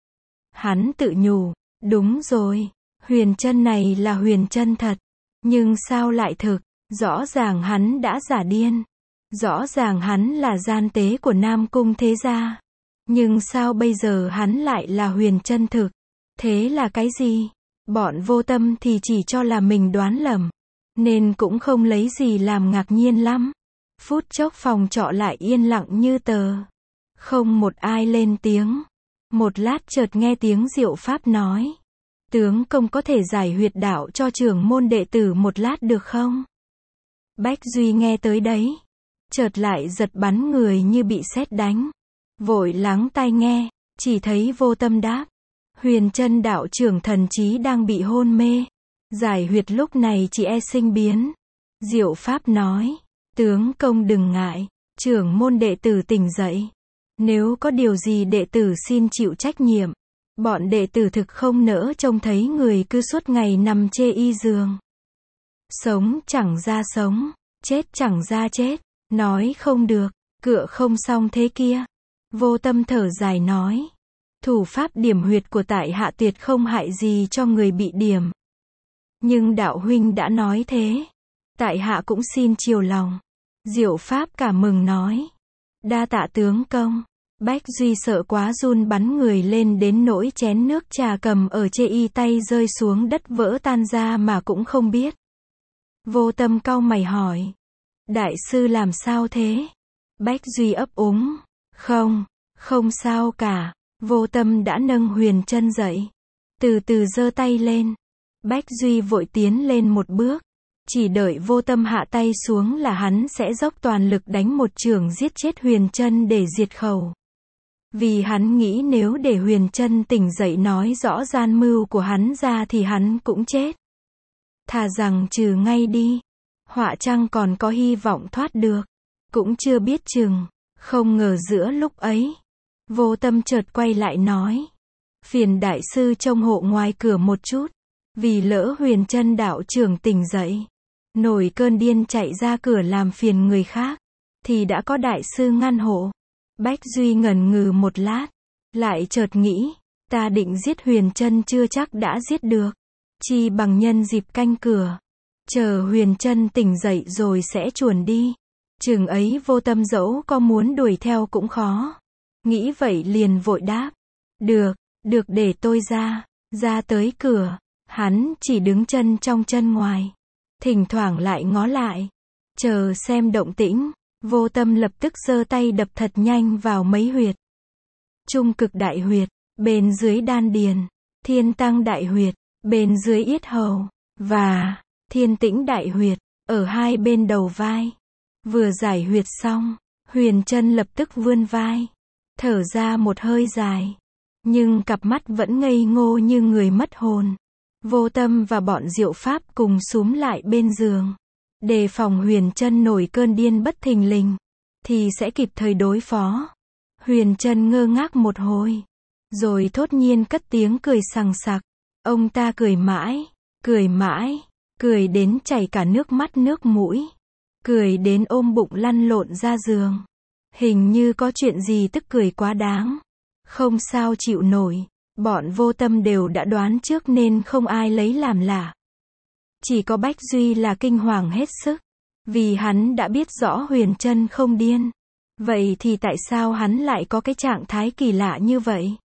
Hắn tự nhủ, đúng rồi, Huyền Trân này là Huyền Trân thật, nhưng sao lại thực? Rõ ràng hắn đã giả điên, rõ ràng hắn là gian tế của Nam Cung thế gia, nhưng sao bây giờ hắn lại là Huyền Trân thực? Thế là cái gì? Bọn Vô Tâm thì chỉ cho là mình đoán lầm, nên cũng không lấy gì làm ngạc nhiên lắm. Phút chốc phòng trọ lại yên lặng như tờ, không một ai lên tiếng. Một lát chợt nghe tiếng Diệu Pháp nói, tướng công có thể giải huyệt đạo cho trưởng môn đệ tử một lát được không? Bách Duy nghe tới đấy, chợt lại giật bắn người như bị sét đánh, vội lắng tai nghe, chỉ thấy Vô Tâm đáp, Huyền Trân đạo trưởng thần trí đang bị hôn mê, giải huyệt lúc này chỉ e sinh biến. Diệu Pháp nói, tướng công đừng ngại, trưởng môn đệ tử tỉnh dậy, nếu có điều gì đệ tử xin chịu trách nhiệm. Bọn đệ tử thực không nỡ trông thấy người cứ suốt ngày nằm chê y giường, sống chẳng ra sống, chết chẳng ra chết. Nói không được, cựa không xong thế kia. Vô Tâm thở dài nói, thủ pháp điểm huyệt của tại hạ tuyệt không hại gì cho người bị điểm. Nhưng đạo huynh đã nói thế, tại hạ cũng xin chiều lòng. Diệu Pháp cảm mừng nói, đa tạ tướng công. Bách Duy sợ quá run bắn người lên đến nỗi chén nước trà cầm ở chê y tay rơi xuống đất vỡ tan ra mà cũng không biết. Vô Tâm cau mày hỏi, đại sư làm sao thế? Bách Duy ấp úng, không sao cả. Vô Tâm đã nâng Huyền Trân dậy, từ từ giơ tay lên. Bách Duy vội tiến lên một bước, chỉ đợi Vô Tâm hạ tay xuống là hắn sẽ dốc toàn lực đánh một chưởng giết chết Huyền Trân để diệt khẩu. Vì hắn nghĩ nếu để Huyền Trân tỉnh dậy nói rõ gian mưu của hắn ra thì hắn cũng chết. Thà rằng trừ ngay đi, họa chăng còn có hy vọng thoát được, cũng chưa biết chừng. Không ngờ giữa lúc ấy, Vô Tâm chợt quay lại nói, phiền đại sư trông hộ ngoài cửa một chút, vì lỡ Huyền Trân đạo trưởng tỉnh dậy, nổi cơn điên chạy ra cửa làm phiền người khác, thì đã có đại sư ngăn hộ. Bách Duy ngần ngừ một lát, lại chợt nghĩ, ta định giết Huyền Trân chưa chắc đã giết được, chi bằng nhân dịp canh cửa, chờ Huyền Trân tỉnh dậy rồi sẽ chuồn đi. Chừng ấy Vô Tâm dẫu có muốn đuổi theo cũng khó. Nghĩ vậy liền vội đáp, được để tôi ra tới cửa. Hắn chỉ đứng chân trong chân ngoài, thỉnh thoảng lại ngó lại, chờ xem động tĩnh. Vô Tâm lập tức giơ tay đập thật nhanh vào mấy huyệt. Trung cực đại huyệt, bên dưới đan điền, thiên tăng đại huyệt, bên dưới yết hầu, và thiên tĩnh đại huyệt, ở hai bên đầu vai. Vừa giải huyệt xong, Huyền Trân lập tức vươn vai, thở ra một hơi dài, nhưng cặp mắt vẫn ngây ngô như người mất hồn. Vô Tâm và bọn Diệu Pháp cùng xúm lại bên giường, đề phòng Huyền Trân nổi cơn điên bất thình lình, thì sẽ kịp thời đối phó. Huyền Trân ngơ ngác một hồi, rồi thốt nhiên cất tiếng cười sằng sặc. Ông ta cười mãi, cười đến chảy cả nước mắt nước mũi. cười đến ôm bụng lăn lộn ra giường. Hình như có chuyện gì tức cười quá đáng. Không sao chịu nổi. Bọn Vô Tâm đều đã đoán trước nên không ai lấy làm lạ. Chỉ có Bách Duy là kinh hoàng hết sức. Vì hắn đã biết rõ Huyền Trân không điên. Vậy thì tại sao hắn lại có cái trạng thái kỳ lạ như vậy?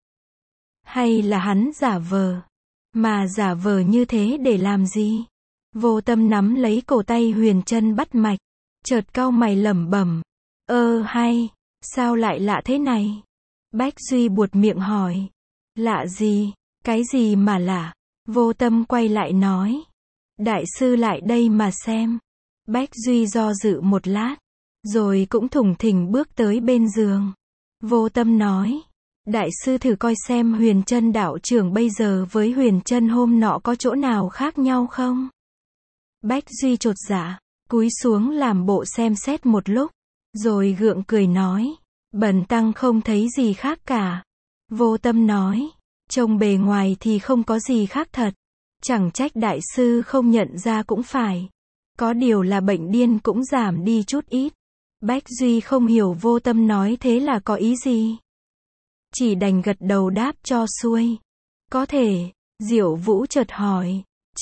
Hay là hắn giả vờ? Mà giả vờ như thế để làm gì? Vô Tâm nắm lấy cổ tay Huyền Trân bắt mạch. Chợt cau mày lẩm bẩm. Hay, sao lại lạ thế này? Bách Duy buột miệng hỏi. Lạ gì? Cái gì mà lạ? Vô Tâm quay lại nói. Đại sư lại đây mà xem. Bách Duy do dự một lát. Rồi cũng thủng thình bước tới bên giường. Vô Tâm nói. Đại sư thử coi xem Huyền Trân đạo trưởng bây giờ với Huyền Trân hôm nọ có chỗ nào khác nhau không? Bách Duy chột dạ, cúi xuống làm bộ xem xét một lúc. Rồi gượng cười nói. Bần tăng không thấy gì khác cả. Vô Tâm nói. Trông bề ngoài thì không có gì khác thật. Chẳng trách đại sư không nhận ra cũng phải. Có điều là bệnh điên cũng giảm đi chút ít. Bách Duy không hiểu Vô Tâm nói thế là có ý gì. Chỉ đành gật đầu đáp cho xuôi. Có thể. Diệu Vũ chợt hỏi.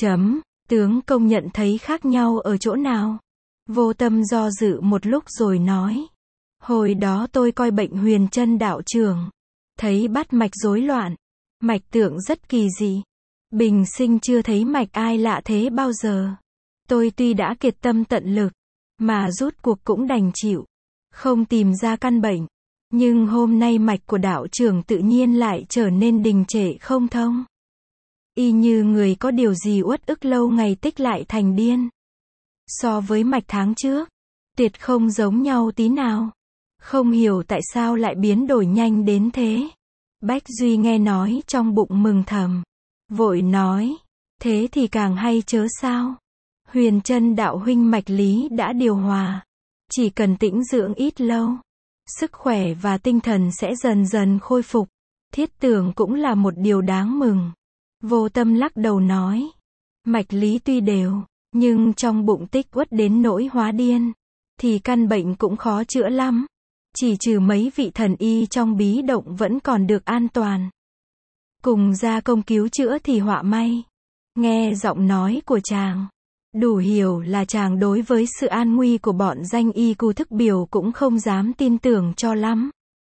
Tướng công nhận thấy khác nhau ở chỗ nào? Vô Tâm do dự một lúc rồi nói. Hồi đó tôi coi bệnh Huyền Trân đạo trưởng. Thấy bắt mạch rối loạn. Mạch tượng rất kỳ dị. Bình sinh chưa thấy mạch ai lạ thế bao giờ. Tôi tuy đã kiệt tâm tận lực. Mà rút cuộc cũng đành chịu. Không tìm ra căn bệnh. Nhưng hôm nay mạch của đạo trưởng tự nhiên lại trở nên đình trệ không thông. Y như người có điều gì uất ức lâu ngày tích lại thành điên. So với mạch tháng trước, tuyệt không giống nhau tí nào. Không hiểu tại sao lại biến đổi nhanh đến thế. Bách Duy nghe nói trong bụng mừng thầm. Vội nói. Thế thì càng hay chớ sao. Huyền Trân đạo huynh mạch lý đã điều hòa. Chỉ cần tĩnh dưỡng ít lâu. Sức khỏe và tinh thần sẽ dần dần khôi phục. Thiết tưởng cũng là một điều đáng mừng. Vô Tâm lắc đầu nói. Mạch lý tuy đều, nhưng trong bụng tích uất đến nỗi hóa điên. Thì căn bệnh cũng khó chữa lắm. Chỉ trừ mấy vị thần y trong bí động vẫn còn được an toàn. Cùng gia công cứu chữa thì họa may. Nghe giọng nói của chàng. Đủ hiểu là chàng đối với sự an nguy của bọn danh y cu thức biểu cũng không dám tin tưởng cho lắm.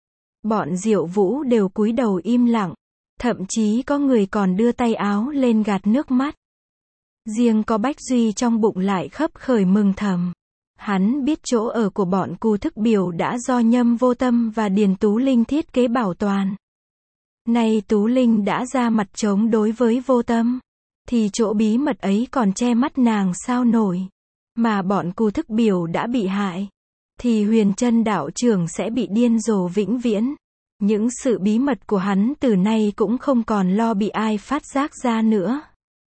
Bọn Diệu Vũ đều cúi đầu im lặng. Thậm chí có người còn đưa tay áo lên gạt nước mắt. Riêng có Bách Duy trong bụng lại khấp khởi mừng thầm. Hắn biết chỗ ở của bọn cu thức biểu đã do Nhâm Vô Tâm và Điền Tú Linh thiết kế bảo toàn. Nay Tú Linh đã ra mặt chống đối với Vô Tâm. Thì chỗ bí mật ấy còn che mắt nàng sao nổi. Mà bọn cu thức biểu đã bị hại. Thì Huyền Trân đạo trưởng sẽ bị điên rồ vĩnh viễn. Những sự bí mật của hắn từ nay cũng không còn lo bị ai phát giác ra nữa.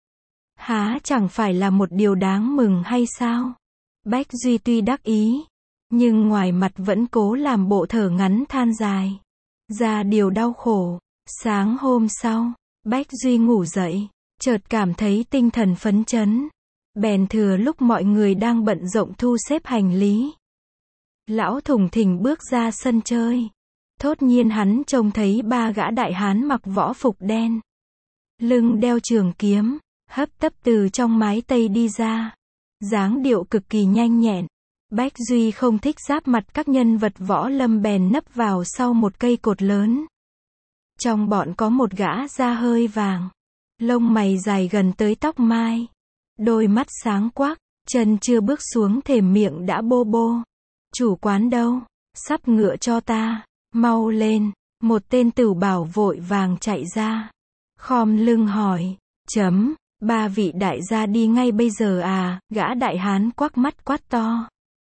Há chẳng phải là một điều đáng mừng hay sao? Bách Duy tuy đắc ý, nhưng ngoài mặt vẫn cố làm bộ thở ngắn than dài. Ra điều đau khổ. Sáng hôm sau, Bách Duy ngủ dậy, chợt cảm thấy tinh thần phấn chấn. Bèn thừa lúc mọi người đang bận rộn thu xếp hành lý. Lão thùng thình bước ra sân chơi. Thốt nhiên hắn trông thấy ba gã đại hán mặc võ phục đen. Lưng đeo trường kiếm, hấp tấp từ trong mái tây đi ra. Dáng điệu cực kỳ nhanh nhẹn. Bách Duy không thích giáp mặt các nhân vật võ lâm bèn nấp vào sau một cây cột lớn. Trong bọn có một gã da hơi vàng. Lông mày dài gần tới tóc mai. Đôi mắt sáng quắc, chân chưa bước xuống thềm miệng đã bô bô. Chủ quán đâu? Sắp ngựa cho ta. Mau lên. Một tên tửu bảo vội vàng chạy ra. Khom lưng hỏi. Ba vị đại gia đi ngay bây giờ à? Gã đại hán quắc mắt quát to.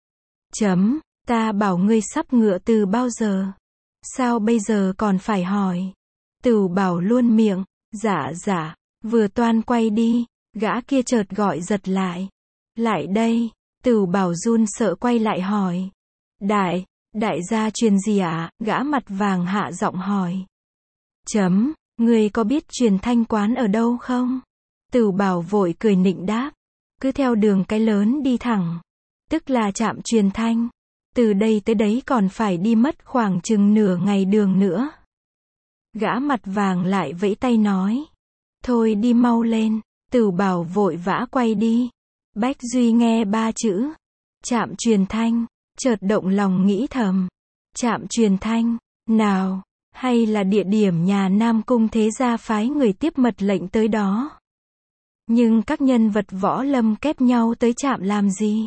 Ta bảo ngươi sắp ngựa từ bao giờ? Sao bây giờ còn phải hỏi? Tửu bảo luôn miệng. Dạ, vừa toan quay đi. Gã kia chợt gọi giật lại. Lại đây. Tửu bảo run sợ quay lại hỏi. Đại gia truyền gì ạ? Gã mặt vàng hạ giọng hỏi. Ngươi có biết truyền thanh quán ở đâu không? Tửu bảo vội cười nịnh đáp. Cứ theo đường cái lớn đi thẳng. tức là trạm truyền thanh. Từ đây tới đấy còn phải đi mất khoảng chừng nửa ngày đường nữa. Gã mặt vàng lại vẫy tay nói. Thôi đi mau lên. Tửu Bảo vội vã quay đi. Bách Duy nghe 3 chữ. Trạm truyền thanh. Chợt động lòng nghĩ thầm. Trạm truyền thanh. Nào. Hay là địa điểm nhà Nam Cung thế gia phái người tiếp mật lệnh tới đó. Nhưng các nhân vật võ lâm kép nhau tới trạm làm gì?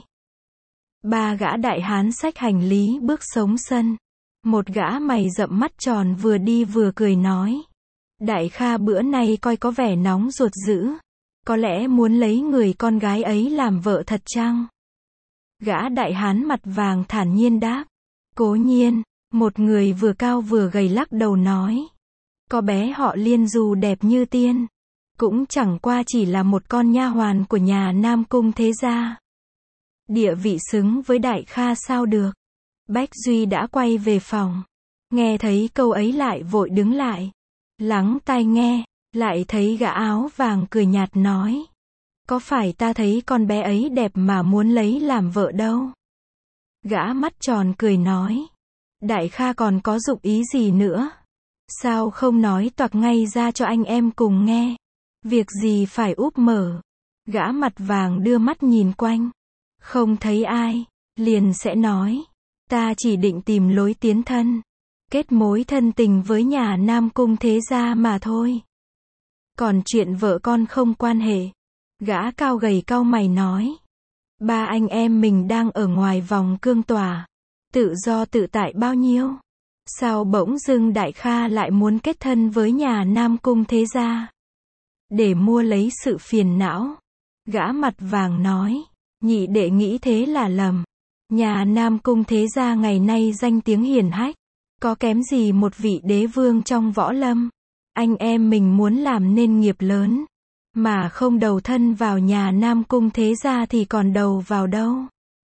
3 gã đại hán xách hành lý bước sống sân. Một gã mày rậm mắt tròn vừa đi vừa cười nói. Đại Kha bữa nay coi có vẻ nóng ruột dữ. Có lẽ muốn lấy người con gái ấy làm vợ thật chăng? Gã đại hán mặt vàng thản nhiên đáp. Cố nhiên. Một người vừa cao vừa gầy lắc đầu nói. Có bé họ Liên dù đẹp như tiên. Cũng chẳng qua chỉ là một con nha hoàn của nhà Nam Cung thế gia. Địa vị xứng với Đại Kha sao được. Bách Duy đã quay về phòng. Nghe thấy câu ấy lại vội đứng lại. Lắng tai nghe, lại thấy gã áo vàng cười nhạt nói. Có phải ta thấy con bé ấy đẹp mà muốn lấy làm vợ đâu. Gã mắt tròn cười nói. Đại Kha còn có dụng ý gì nữa? Sao không nói toạc ngay ra cho anh em cùng nghe? Việc gì phải úp mở? Gã mặt vàng đưa mắt nhìn quanh. Không thấy ai, liền sẽ nói. Ta chỉ định tìm lối tiến thân. Kết mối thân tình với nhà Nam Cung thế gia mà thôi. Còn chuyện vợ con không quan hệ. Gã cao gầy cau mày nói. 3 anh em mình đang ở ngoài vòng cương tòa. Tự do tự tại bao nhiêu? Sao bỗng dưng Đại Kha lại muốn kết thân với nhà Nam Cung thế gia? Để mua lấy sự phiền não. Gã mặt vàng nói. Nhị đệ nghĩ thế là lầm. Nhà Nam Cung thế gia ngày nay danh tiếng hiển hách. Có kém gì một vị đế vương trong võ lâm. Anh em mình muốn làm nên nghiệp lớn. Mà không đầu thân vào nhà Nam Cung thế gia thì còn đầu vào đâu.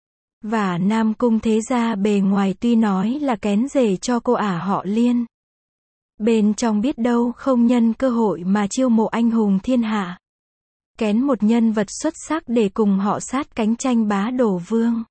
Và Nam Cung thế gia bề ngoài tuy nói là kén rể cho cô ả họ Liên. Bên trong biết đâu không nhân cơ hội mà chiêu mộ anh hùng thiên hạ. Kén một nhân vật xuất sắc để cùng họ sát cánh tranh bá đổ vương.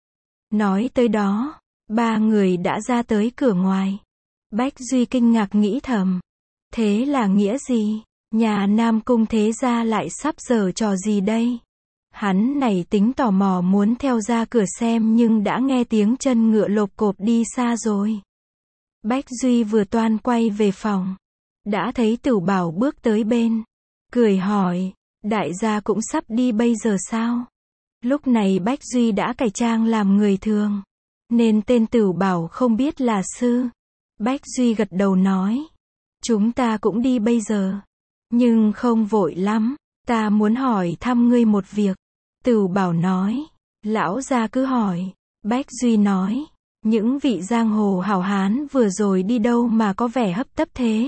Nói tới đó, 3 người đã ra tới cửa ngoài. Bách Duy kinh ngạc nghĩ thầm. Thế là nghĩa gì? Nhà Nam Cung thế gia lại sắp giở trò gì đây? Hắn này tính tò mò muốn theo ra cửa xem nhưng đã nghe tiếng chân ngựa lộp cộp đi xa rồi. Bách Duy vừa toan quay về phòng. Đã thấy Tửu Bảo bước tới bên. Cười hỏi, đại gia cũng sắp đi bây giờ sao? Lúc này Bách Duy đã cải trang làm người thường. Nên tên Tửu Bảo không biết là sư. Bách Duy gật đầu nói. Chúng ta cũng đi bây giờ. Nhưng không vội lắm. Ta muốn hỏi thăm ngươi một việc. Tửu Bảo nói. Lão gia cứ hỏi. Bách Duy nói. Những vị giang hồ hảo hán vừa rồi đi đâu mà có vẻ hấp tấp thế?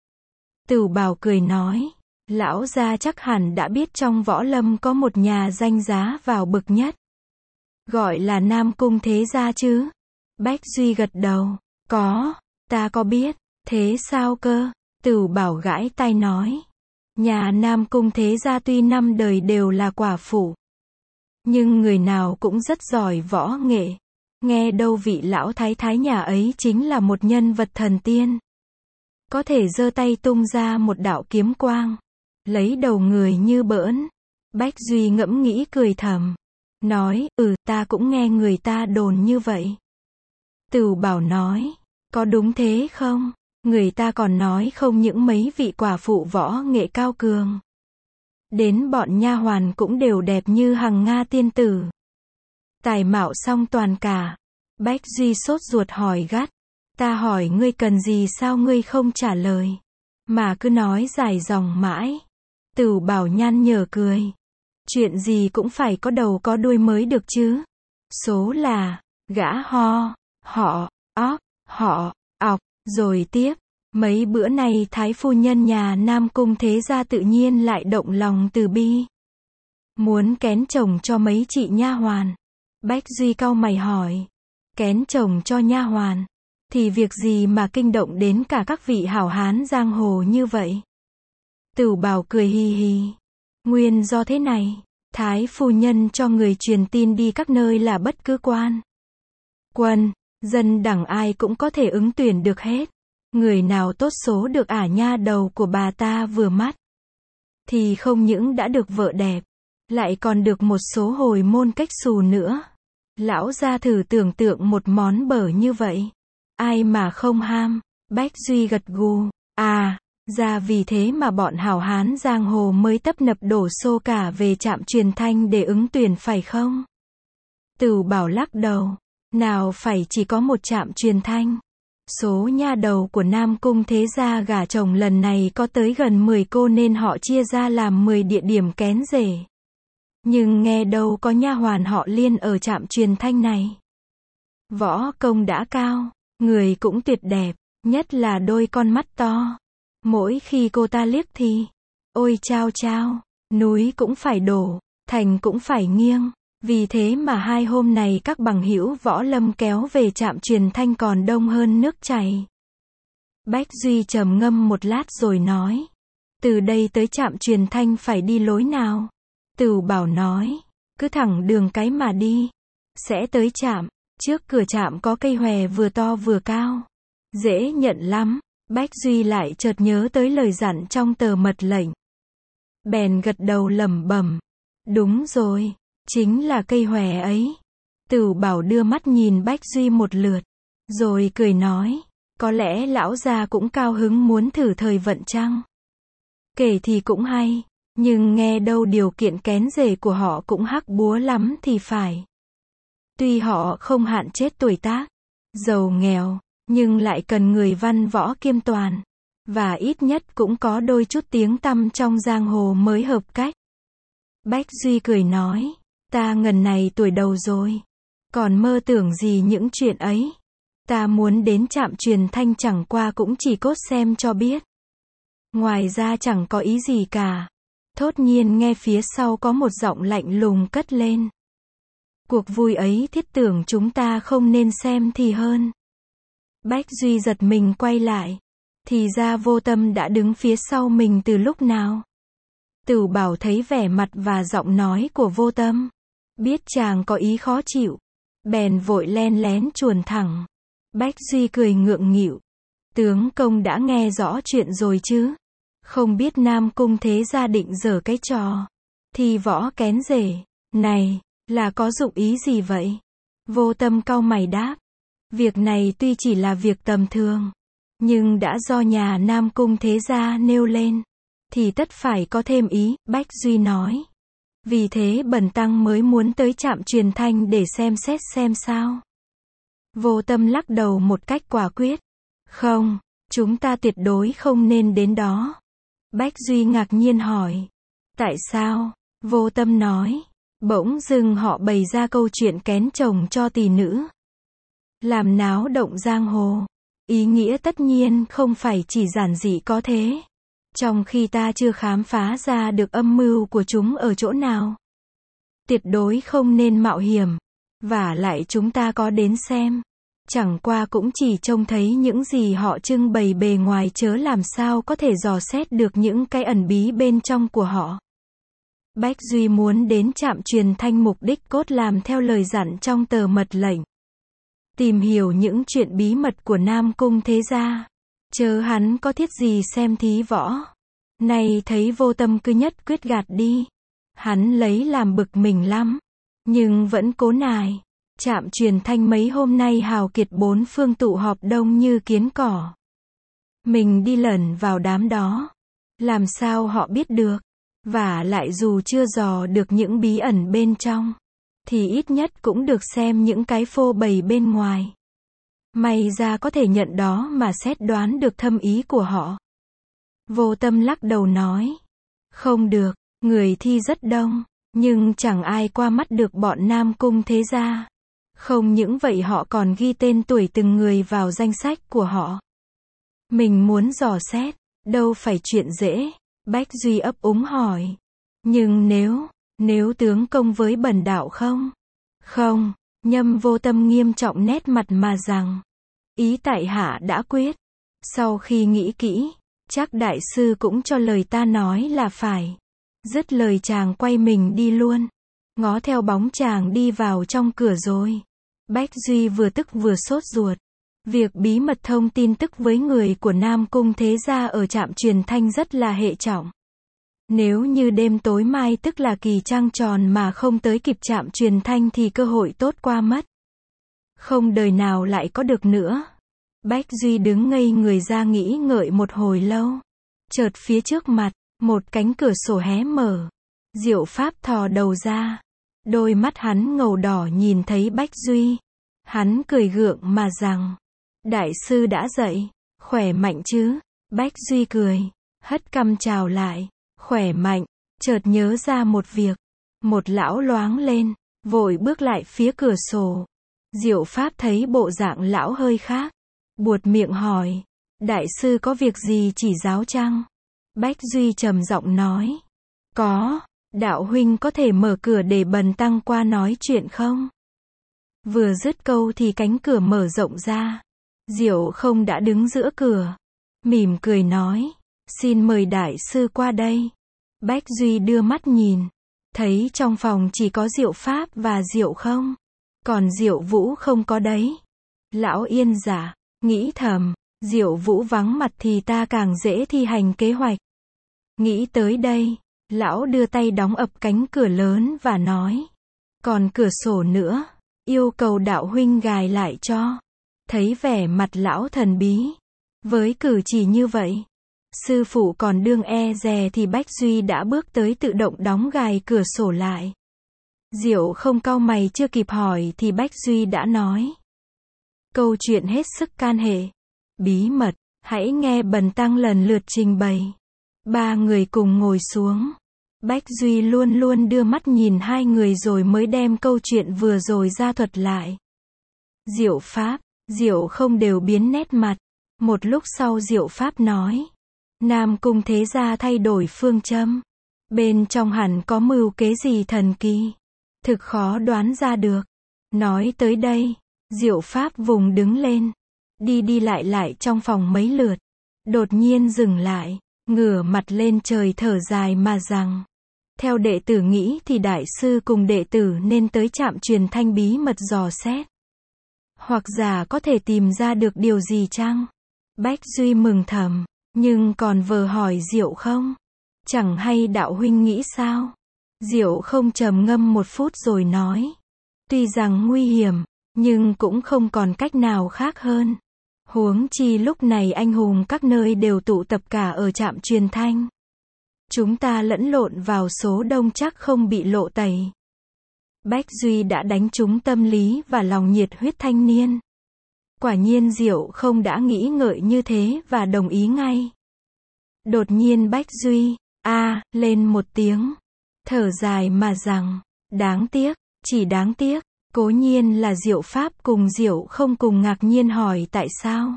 Tửu Bảo cười nói. Lão gia chắc hẳn đã biết trong võ lâm có một nhà danh giá vào bực nhất. Gọi là Nam Cung thế gia chứ? Bách Duy gật đầu. Có, ta có biết. Thế sao cơ? Tửu Bảo gãi tai nói. Nhà Nam Cung thế gia tuy 5 đời đều là quả phụ. Nhưng người nào cũng rất giỏi võ nghệ. Nghe đâu vị lão thái thái nhà ấy chính là một nhân vật thần tiên. Có thể giơ tay tung ra một đạo kiếm quang. Lấy đầu người như bỡn. Bách Duy ngẫm nghĩ cười thầm. Nói, ta cũng nghe người ta đồn như vậy. Tửu Bảo nói, có đúng thế không? Người ta còn nói không những mấy vị quả phụ võ nghệ cao cường. Đến bọn nha hoàn cũng đều đẹp như hằng Nga tiên tử. Tài mạo song toàn cả. Bách Duy sốt ruột hỏi gắt. Ta hỏi ngươi cần gì sao ngươi không trả lời. Mà cứ nói dài dòng mãi. Tửu Bảo nhăn nhở cười. Chuyện gì cũng phải có đầu có đuôi mới được chứ. Số là, gã ho, họ, óc, họ, ọc, rồi tiếp. Mấy bữa này thái phu nhân nhà Nam Cung thế gia tự nhiên lại động lòng từ bi. Muốn kén chồng cho mấy chị nha hoàn. Bách Duy cau mày hỏi. Kén chồng cho nha hoàn. Thì việc gì mà kinh động đến cả các vị hảo hán giang hồ như vậy? Tửu Bảo cười hì hì. Nguyên do thế này. Thái phu nhân cho người truyền tin đi các nơi là bất cứ quan, quân, dân đẳng ai cũng có thể ứng tuyển được hết. Người nào tốt số được nha đầu của bà ta vừa mắt, thì không những đã được vợ đẹp, lại còn được một số hồi môn cách xù nữa. Lão gia thử tưởng tượng một món bở như vậy, ai mà không ham. Bách Duy gật gù, ra vì thế mà bọn hảo hán giang hồ mới tấp nập đổ xô cả về trạm truyền thanh để ứng tuyển phải không? Tửu Bảo lắc đầu, nào phải chỉ có một trạm truyền thanh. Số nha đầu của Nam Cung thế gia gả chồng lần này có tới gần 10 cô nên họ chia ra làm 10 địa điểm kén rể. Nhưng nghe đâu có nha hoàn họ Liên ở trạm truyền thanh này. Võ công đã cao, người cũng tuyệt đẹp, nhất là đôi con mắt to. Mỗi khi cô ta liếc thì, ôi chao chao, núi cũng phải đổ, thành cũng phải nghiêng. Vì thế mà 2 hôm này các bằng hữu võ lâm kéo về trạm truyền thanh còn đông hơn nước chảy. Bách Duy trầm ngâm một lát rồi nói, từ đây tới trạm truyền thanh phải đi lối nào? Tửu Bảo nói, cứ thẳng đường cái mà đi, sẽ tới trạm. Trước cửa trạm có cây hòe vừa to vừa cao, dễ nhận lắm. Bách Duy lại chợt nhớ tới lời dặn trong tờ mật lệnh, bèn gật đầu lẩm bẩm, đúng rồi, chính là cây hòe ấy. Tửu Bảo đưa mắt nhìn Bách Duy một lượt, rồi cười nói, có lẽ lão gia cũng cao hứng muốn thử thời vận chăng? Kể thì cũng hay, nhưng nghe đâu điều kiện kén rể của họ cũng hắc búa lắm thì phải. Tuy họ không hạn chết tuổi tác, giàu nghèo, nhưng lại cần người văn võ kiêm toàn, và ít nhất cũng có đôi chút tiếng tăm trong giang hồ mới hợp cách. Bách Duy cười nói, ta ngần này tuổi đầu rồi, còn mơ tưởng gì những chuyện ấy. Ta muốn đến trạm truyền thanh chẳng qua cũng chỉ cốt xem cho biết. Ngoài ra chẳng có ý gì cả. Thốt nhiên nghe phía sau có một giọng lạnh lùng cất lên. Cuộc vui ấy thiết tưởng chúng ta không nên xem thì hơn. Bách Duy giật mình quay lại. Thì ra Vô Tâm đã đứng phía sau mình từ lúc nào. Tửu Bảo thấy vẻ mặt và giọng nói của Vô Tâm, biết chàng có ý khó chịu, bèn vội len lén chuồn thẳng. Bách Duy cười ngượng nghịu. Tướng công đã nghe rõ chuyện rồi chứ? Không biết Nam Cung thế gia định giở cái trò thì võ kén rể này là có dụng ý gì vậy? Vô Tâm cau mày đáp. Việc này tuy chỉ là việc tầm thường, nhưng đã do nhà Nam Cung thế gia nêu lên, thì tất phải có thêm ý, Bách Duy nói. Vì thế bần tăng mới muốn tới trạm truyền thanh để xem xét xem sao. Vô Tâm lắc đầu một cách quả quyết. Không, chúng ta tuyệt đối không nên đến đó. Bách Duy ngạc nhiên hỏi. Tại sao? Vô Tâm nói. Bỗng dưng họ bày ra câu chuyện kén chồng cho tỷ nữ, làm náo động giang hồ. Ý nghĩa tất nhiên không phải chỉ giản dị có thế. Trong khi ta chưa khám phá ra được âm mưu của chúng ở chỗ nào. Tuyệt đối không nên mạo hiểm. Vả lại chúng ta có đến xem, chẳng qua cũng chỉ trông thấy những gì họ trưng bày bề ngoài, chớ làm sao có thể dò xét được những cái ẩn bí bên trong của họ. Bách Duy muốn đến trạm truyền thanh mục đích cốt làm theo lời dặn trong tờ mật lệnh, tìm hiểu những chuyện bí mật của Nam Cung thế gia, chớ hắn có thiết gì xem thí võ. Nay thấy Vô Tâm cứ nhất quyết gạt đi, hắn lấy làm bực mình lắm, nhưng vẫn cố nài. Trạm truyền thanh mấy hôm nay hào kiệt bốn phương tụ họp đông như kiến cỏ. Mình đi lẩn vào đám đó, làm sao họ biết được? Và lại dù chưa dò được những bí ẩn bên trong, thì ít nhất cũng được xem những cái phô bày bên ngoài. May ra có thể nhận đó mà xét đoán được thâm ý của họ. Vô Tâm lắc đầu nói. Không được, người thi rất đông, nhưng chẳng ai qua mắt được bọn Nam Cung thế gia. Không những vậy họ còn ghi tên tuổi từng người vào danh sách của họ. Mình muốn dò xét, đâu phải chuyện dễ. Bách Duy ấp úng hỏi. Nhưng nếu tướng công với bần đạo không? Không, Nhâm Vô Tâm nghiêm trọng nét mặt mà rằng. Ý tại hạ đã quyết. Sau khi nghĩ kỹ, chắc đại sư cũng cho lời ta nói là phải. Dứt lời chàng quay mình đi luôn. Ngó theo bóng chàng đi vào trong cửa rồi. Bách Duy vừa tức vừa sốt ruột. Việc bí mật thông tin tức với người của Nam Cung Thế Gia ở trạm truyền thanh rất là hệ trọng. Nếu như đêm tối mai tức là kỳ trăng tròn mà không tới kịp trạm truyền thanh thì cơ hội tốt qua mất. Không đời nào lại có được nữa. Bách Duy đứng ngây người ra nghĩ ngợi một hồi lâu. Chợt phía trước mặt, một cánh cửa sổ hé mở. Diệu Pháp thò đầu ra. Đôi mắt hắn ngầu đỏ nhìn thấy Bách Duy. Hắn cười gượng mà rằng, đại sư đã dậy, khỏe mạnh chứ? Bách Duy cười, hất cằm chào lại, khỏe mạnh. Chợt nhớ ra một việc. Một lão loáng lên, vội bước lại phía cửa sổ. Diệu Pháp thấy bộ dạng lão hơi khác. Buột miệng hỏi, đại sư có việc gì chỉ giáo chăng? Bách Duy trầm giọng nói, có, đạo huynh có thể mở cửa để Bần tăng qua nói chuyện không? Vừa dứt câu thì cánh cửa mở rộng ra. Diệu Không đã đứng giữa cửa, mỉm cười nói, xin mời đại sư qua đây. Bách Duy đưa mắt nhìn, thấy trong phòng chỉ có Diệu Pháp và Diệu Không, còn Diệu Vũ không có đấy. Lão yên giả, nghĩ thầm, Diệu Vũ vắng mặt thì ta càng dễ thi hành kế hoạch. Nghĩ tới đây, lão đưa tay đóng ập cánh cửa lớn và nói, còn cửa sổ nữa, yêu cầu đạo huynh gài lại cho. Thấy vẻ mặt lão thần bí, với cử chỉ như vậy, sư phụ còn đương e dè thì Bách Duy đã bước tới tự động đóng gài cửa sổ lại. Diệu Không cau mày chưa kịp hỏi thì Bách Duy đã nói, câu chuyện hết sức can hệ, bí mật, hãy nghe Bần tăng lần lượt trình bày. Ba người cùng ngồi xuống. Bách Duy luôn luôn đưa mắt nhìn hai người rồi mới đem câu chuyện vừa rồi ra thuật lại. Diệu Pháp, Diệu Không đều biến nét mặt. Một lúc sau Diệu Pháp nói, Nam Cung Thế Gia thay đổi phương châm. Bên trong hẳn có mưu kế gì thần kỳ. Thực khó đoán ra được. Nói tới đây, Diệu Pháp vùng đứng lên. Đi đi lại lại trong phòng mấy lượt. Đột nhiên dừng lại, ngửa mặt lên trời thở dài mà rằng, theo đệ tử nghĩ thì đại sư cùng đệ tử nên tới trạm truyền thanh bí mật dò xét. Hoặc giả có thể tìm ra được điều gì chăng? Bách Duy mừng thầm, nhưng còn vờ hỏi Diệu Không. Chẳng hay đạo huynh nghĩ sao? Diệu Không trầm ngâm một phút rồi nói, tuy rằng nguy hiểm, nhưng cũng không còn cách nào khác hơn. Huống chi lúc này anh hùng các nơi đều tụ tập cả ở trạm truyền thanh. Chúng ta lẫn lộn vào số đông chắc không bị lộ tẩy. Bách Duy đã đánh trúng tâm lý và lòng nhiệt huyết thanh niên. Quả nhiên Diệu Không đã nghĩ ngợi như thế và đồng ý ngay. Đột nhiên Bách Duy, lên một tiếng. Thở dài mà rằng, đáng tiếc, chỉ đáng tiếc. Cố nhiên là Diệu Pháp cùng Diệu Không cùng ngạc nhiên hỏi tại sao.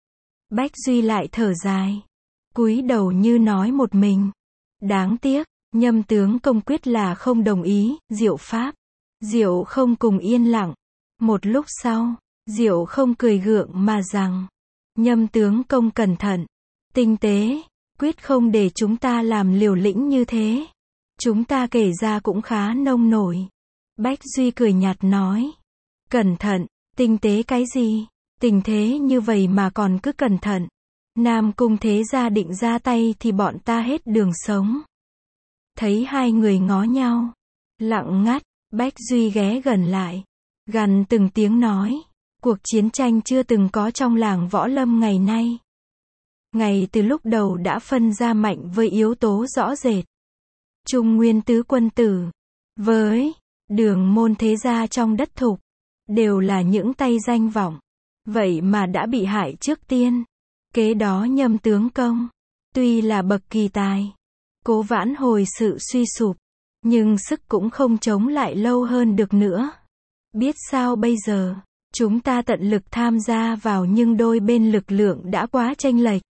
Bách Duy lại thở dài, cúi đầu như nói một mình. Đáng tiếc, Nhâm tướng công quyết là không đồng ý. Diệu Pháp, Diệu Không cùng yên lặng. Một lúc sau, Diệu Không cười gượng mà rằng, Nhâm tướng công cẩn thận, tinh tế, quyết không để chúng ta làm liều lĩnh như thế. Chúng ta kể ra cũng khá nông nổi. Bách Duy cười nhạt nói, cẩn thận, tinh tế cái gì? Tình thế như vậy mà còn cứ cẩn thận. Nam Cung Thế Gia định ra tay thì bọn ta hết đường sống. Thấy hai người ngó nhau, lặng ngắt, Bách Duy ghé gần lại, gằn từng tiếng nói, cuộc chiến tranh chưa từng có trong làng võ lâm ngày nay. Ngày từ lúc đầu đã phân ra mạnh với yếu tố rõ rệt. Trung Nguyên tứ quân tử, với Đường Môn Thế Gia trong đất Thục, đều là những tay danh vọng. Vậy mà đã bị hại trước tiên. Kế đó Nhâm tướng công, tuy là bậc kỳ tài, cố vãn hồi sự suy sụp, nhưng sức cũng không chống lại lâu hơn được nữa. Biết sao bây giờ, chúng ta tận lực tham gia vào nhưng đôi bên lực lượng đã quá chênh lệch.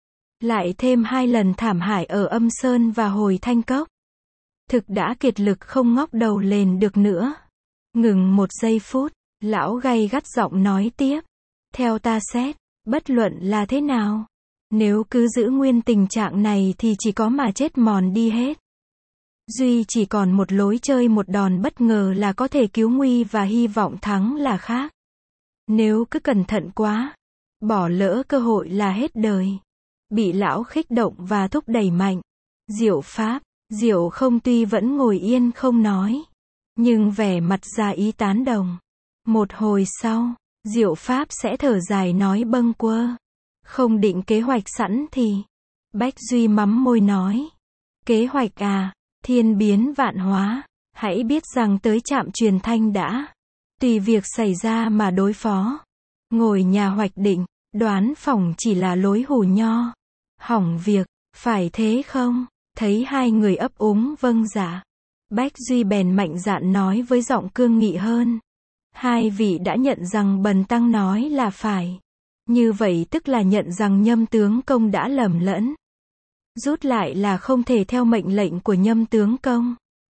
Lại thêm 2 lần thảm hại ở Âm Sơn và Hồi Thanh Cốc. Thực đã kiệt lực không ngóc đầu lên được nữa. Ngừng một giây phút, lão gay gắt giọng nói tiếp. Theo ta xét, bất luận là thế nào, nếu cứ giữ nguyên tình trạng này thì chỉ có mà chết mòn đi hết. Duy chỉ còn một lối chơi, một đòn bất ngờ là có thể cứu nguy và hy vọng thắng là khác. Nếu cứ cẩn thận quá, bỏ lỡ cơ hội là hết đời. Bị lão khích động và thúc đẩy mạnh. Diệu không tuy vẫn ngồi yên không nói, nhưng vẻ mặt ra ý tán đồng. Một hồi sau, Diệu Pháp sẽ thở dài nói bâng quơ. Không định kế hoạch sẵn thì. Bách Duy mắm môi nói. Kế hoạch à, thiên biến vạn hóa. Hãy biết rằng tới trạm truyền thanh đã. Tùy việc xảy ra mà đối phó. Ngồi nhà hoạch định, đoán phỏng chỉ là lối hù nho. Hỏng việc, phải thế không? Thấy hai người ấp úng vâng dạ. Bách Duy bèn mạnh dạn nói với giọng cương nghị hơn. Hai vị đã nhận rằng bần tăng nói là phải. Như vậy tức là nhận rằng Nhâm tướng công đã lầm lẫn. Rút lại là không thể theo mệnh lệnh của Nhâm tướng công.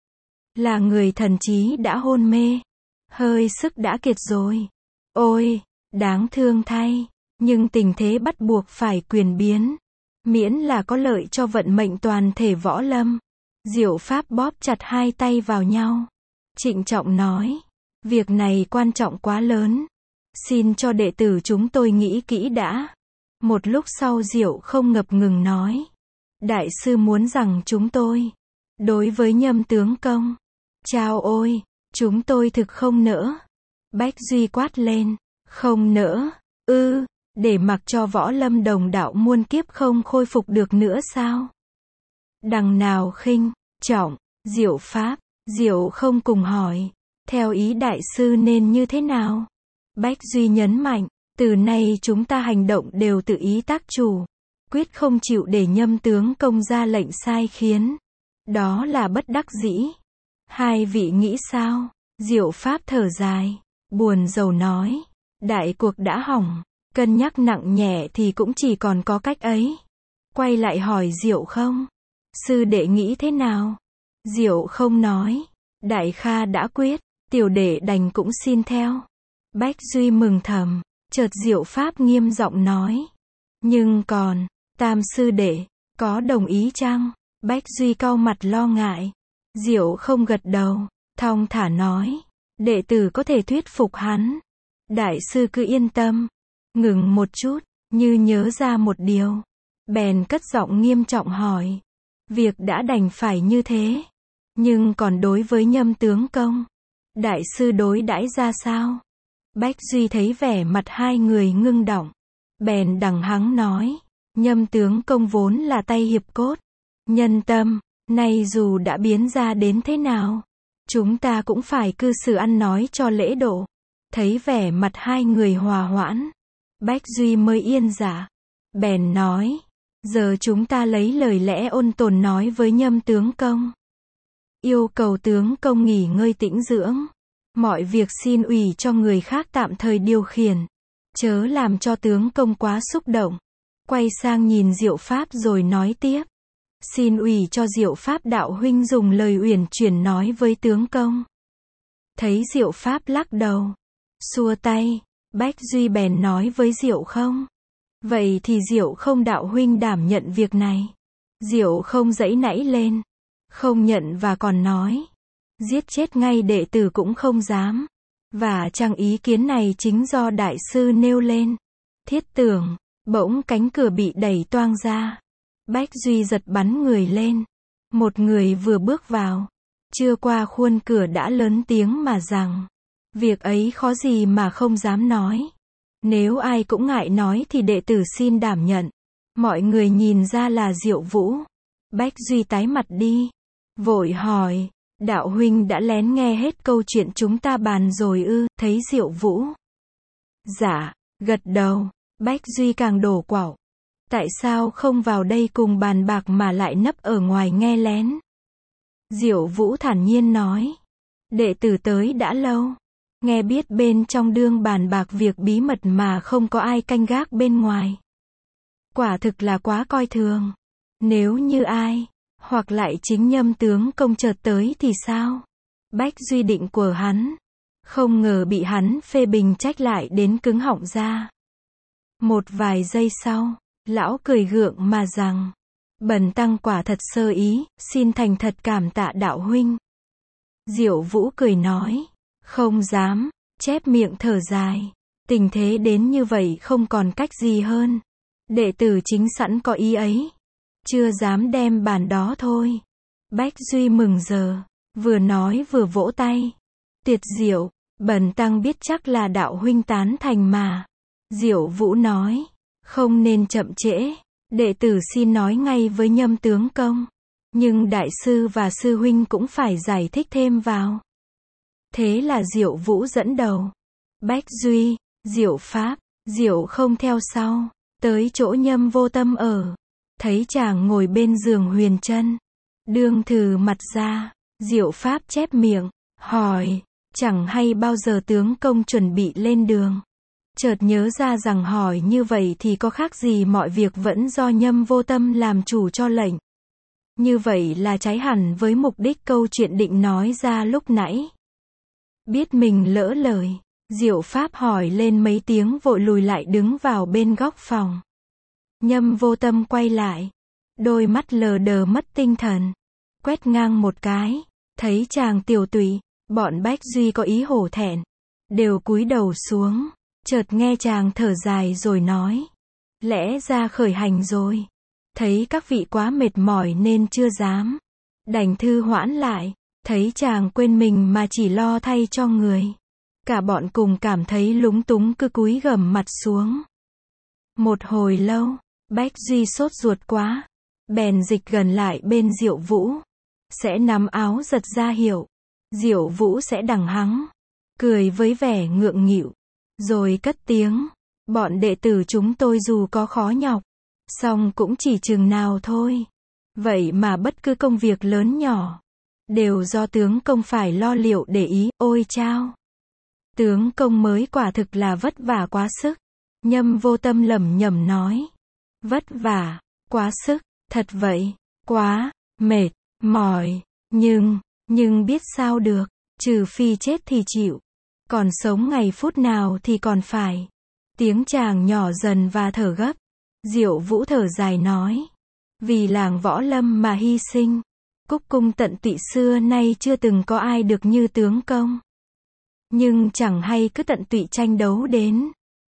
Là người thần trí đã hôn mê. Hơi sức đã kiệt rồi. Ôi, đáng thương thay. Nhưng tình thế bắt buộc phải quyền biến. Miễn là có lợi cho vận mệnh toàn thể võ lâm. Diệu Pháp bóp chặt hai tay vào nhau. Trịnh trọng nói. Việc này quan trọng quá lớn. Xin cho đệ tử chúng tôi nghĩ kỹ đã. Một lúc sau Diệu không ngập ngừng nói. Đại sư muốn rằng chúng tôi. Đối với Nhâm tướng công. Chao ôi, chúng tôi thực không nỡ. Bách Duy quát lên. Không nỡ, để mặc cho võ lâm đồng đạo muôn kiếp không khôi phục được nữa sao? Đằng nào khinh, trọng, Diệu Pháp, Diệu không cùng hỏi. Theo ý đại sư nên như thế nào? Bách Duy nhấn mạnh, từ nay chúng ta hành động đều tự ý tác chủ. Quyết không chịu để Nhâm tướng công ra lệnh sai khiến. Đó là bất đắc dĩ. Hai vị nghĩ sao? Diệu Pháp thở dài, buồn rầu nói. Đại cuộc đã hỏng. Cân nhắc nặng nhẹ thì cũng chỉ còn có cách ấy. Quay lại hỏi Diệu không? Sư đệ nghĩ thế nào? Diệu không nói. Đại Kha đã quyết, tiểu đệ đành cũng xin theo. Bách Duy mừng thầm, chợt Diệu Pháp nghiêm giọng nói. Nhưng còn, Tam sư đệ, có đồng ý chăng? Bách Duy cau mặt lo ngại. Diệu không gật đầu, thong thả nói. Đệ tử có thể thuyết phục hắn. Đại sư cứ yên tâm. Ngừng một chút, như nhớ ra một điều. Bèn cất giọng nghiêm trọng hỏi. Việc đã đành phải như thế. Nhưng còn đối với Nhâm tướng công, đại sư đối đãi ra sao? Bách Duy thấy vẻ mặt hai người ngưng đọng. Bèn đằng hắng nói. Nhâm tướng công vốn là tay hiệp cốt. Nhân tâm, nay dù đã biến ra đến thế nào, chúng ta cũng phải cư xử ăn nói cho lễ độ. Thấy vẻ mặt hai người hòa hoãn, Bách Duy mới yên dạ. Bèn nói. Giờ chúng ta lấy lời lẽ ôn tồn nói với Nhâm tướng công. Yêu cầu tướng công nghỉ ngơi tĩnh dưỡng. Mọi việc xin ủy cho người khác tạm thời điều khiển. Chớ làm cho tướng công quá xúc động. Quay sang nhìn Diệu Pháp rồi nói tiếp. Xin ủy cho Diệu Pháp đạo huynh dùng lời uyển chuyển nói với tướng công. Thấy Diệu Pháp lắc đầu, xua tay, Bách Duy bèn nói với Diệu không. Vậy thì Diệu không đạo huynh đảm nhận việc này. Diệu không giãy nảy lên, không nhận và còn nói. Giết chết ngay đệ tử cũng không dám. Và chăng ý kiến này chính do đại sư nêu lên. Thiết tưởng, bỗng cánh cửa bị đẩy toang ra. Bách Duy giật bắn người lên. Một người vừa bước vào, chưa qua khuôn cửa đã lớn tiếng mà rằng. Việc ấy khó gì mà không dám nói. Nếu ai cũng ngại nói thì đệ tử xin đảm nhận. Mọi người nhìn ra là Diệu Vũ. Bách Duy tái mặt đi, vội hỏi. Đạo huynh đã lén nghe hết câu chuyện chúng ta bàn rồi ư? Thấy Diệu Vũ dạ, gật đầu, Bách Duy càng đổ quạo. Tại sao không vào đây cùng bàn bạc mà lại nấp ở ngoài nghe lén? Diệu Vũ thản nhiên nói. Đệ tử tới đã lâu. Nghe biết bên trong đương bàn bạc việc bí mật mà không có ai canh gác bên ngoài. Quả thực là quá coi thường. Nếu như ai, hoặc lại chính Nhâm tướng công chợt tới thì sao? Bách Duy định của hắn. Không ngờ bị hắn phê bình trách lại đến cứng họng ra. Một vài giây sau, lão cười gượng mà rằng. Bần tăng quả thật sơ ý, xin thành thật cảm tạ đạo huynh. Diệu Vũ cười nói, không dám, chép miệng thở dài. Tình thế đến như vậy không còn cách gì hơn. Đệ tử chính sẵn có ý ấy. Chưa dám đem bàn đó thôi. Bách Duy mừng giờ, vừa nói vừa vỗ tay. Tuyệt diệu, bần tăng biết chắc là đạo huynh tán thành mà. Diệu Vũ nói, không nên chậm trễ. Đệ tử xin nói ngay với Nhâm tướng công. Nhưng đại sư và sư huynh cũng phải giải thích thêm vào. Thế là Diệu Vũ dẫn đầu. Bách Duy, Diệu Pháp, Diệu không theo sau. Tới chỗ Nhâm Vô Tâm ở. Thấy chàng ngồi bên giường huyền chân. Đương thừ mặt ra. Diệu Pháp chép miệng, hỏi, chẳng hay bao giờ tướng công chuẩn bị lên đường. Chợt nhớ ra rằng hỏi như vậy thì có khác gì mọi việc vẫn do Nhâm Vô Tâm làm chủ cho lệnh. Như vậy là trái hẳn với mục đích câu chuyện định nói ra lúc nãy. Biết mình lỡ lời, Diệu Pháp hỏi lên mấy tiếng vội lùi lại đứng vào bên góc phòng. Nhâm Vô Tâm quay lại, đôi mắt lờ đờ mất tinh thần, quét ngang một cái, thấy chàng tiểu tụy, bọn Bách Duy có ý hổ thẹn, đều cúi đầu xuống, chợt nghe chàng thở dài rồi nói, lẽ ra khởi hành rồi, thấy các vị quá mệt mỏi nên chưa dám, đành thư hoãn lại, thấy chàng quên mình mà chỉ lo thay cho người. Cả bọn cùng cảm thấy lúng túng cứ cúi gằm mặt xuống. Một hồi lâu, Bách Duy sốt ruột quá, bèn dịch gần lại bên Diệu Vũ, sẽ nắm áo giật ra hiệu. Diệu Vũ sẽ đằng hắng, cười với vẻ ngượng nghịu, rồi cất tiếng, bọn đệ tử chúng tôi dù có khó nhọc, song cũng chỉ chừng nào thôi. Vậy mà bất cứ công việc lớn nhỏ, đều do tướng công phải lo liệu để ý, ôi chao. Tướng công mới quả thực là vất vả quá sức. Nhâm Vô Tâm lẩm nhẩm nói. Vất vả, quá sức, thật vậy, quá, mệt, mỏi, nhưng biết sao được, trừ phi chết thì chịu. Còn sống ngày phút nào thì còn phải. Tiếng chàng nhỏ dần và thở gấp. Diệu Vũ thở dài nói. Vì làng Võ Lâm mà hy sinh. Cúc cung tận tụy xưa nay chưa từng có ai được như tướng công. Nhưng chẳng hay cứ tận tụy tranh đấu đến.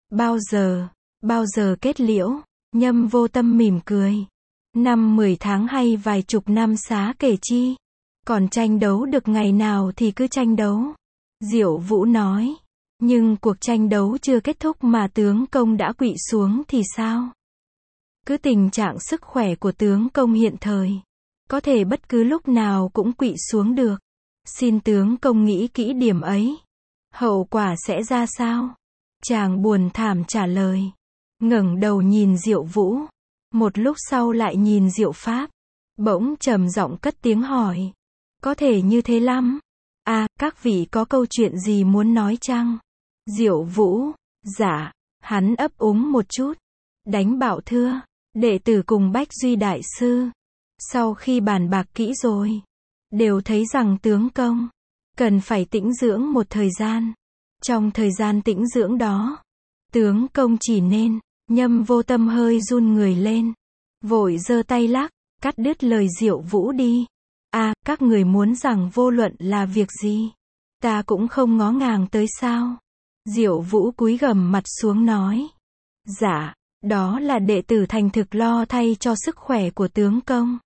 Bao giờ kết liễu, Nhâm Vô Tâm mỉm cười. 5-10 tháng hay vài chục năm xá kể chi. Còn tranh đấu được ngày nào thì cứ tranh đấu. Diệu Vũ nói. Nhưng cuộc tranh đấu chưa kết thúc mà tướng công đã quỵ xuống thì sao? Cứ tình trạng sức khỏe của tướng công hiện thời. Có thể bất cứ lúc nào cũng quỵ xuống được. Xin tướng công nghĩ kỹ điểm ấy. Hậu quả sẽ ra sao? Chàng buồn thảm trả lời. Ngẩng đầu nhìn Diệu Vũ. Một lúc sau lại nhìn Diệu Pháp. Bỗng trầm giọng cất tiếng hỏi. Có thể như thế lắm. À, các vị có câu chuyện gì muốn nói chăng? Diệu Vũ, dạ. Hắn ấp úng một chút. Đánh bảo thưa. Đệ tử cùng Bách Duy đại sư. Sau khi bàn bạc kỹ rồi. Đều thấy rằng tướng công. Cần phải tĩnh dưỡng một thời gian. Trong thời gian tĩnh dưỡng đó. Tướng công chỉ nên. Nhâm Vô Tâm hơi run người lên. Vội giơ tay lắc. Cắt đứt lời Diệu Vũ đi. À, các người muốn rằng vô luận là việc gì. Ta cũng không ngó ngàng tới sao. Diệu Vũ cúi gằm mặt xuống nói. Dạ, đó là đệ tử thành thực lo thay cho sức khỏe của tướng công.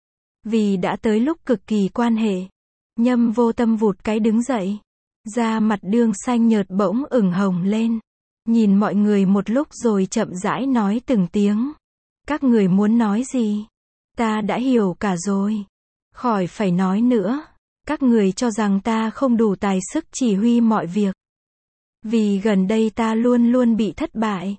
Vì đã tới lúc cực kỳ quan hệ. Nhâm Vô Tâm vụt cái đứng dậy. Da mặt đương xanh nhợt bỗng ửng hồng lên. Nhìn mọi người một lúc rồi chậm rãi nói từng tiếng. Các người muốn nói gì? Ta đã hiểu cả rồi. Khỏi phải nói nữa. Các người cho rằng ta không đủ tài sức chỉ huy mọi việc. Vì gần đây ta luôn luôn bị thất bại.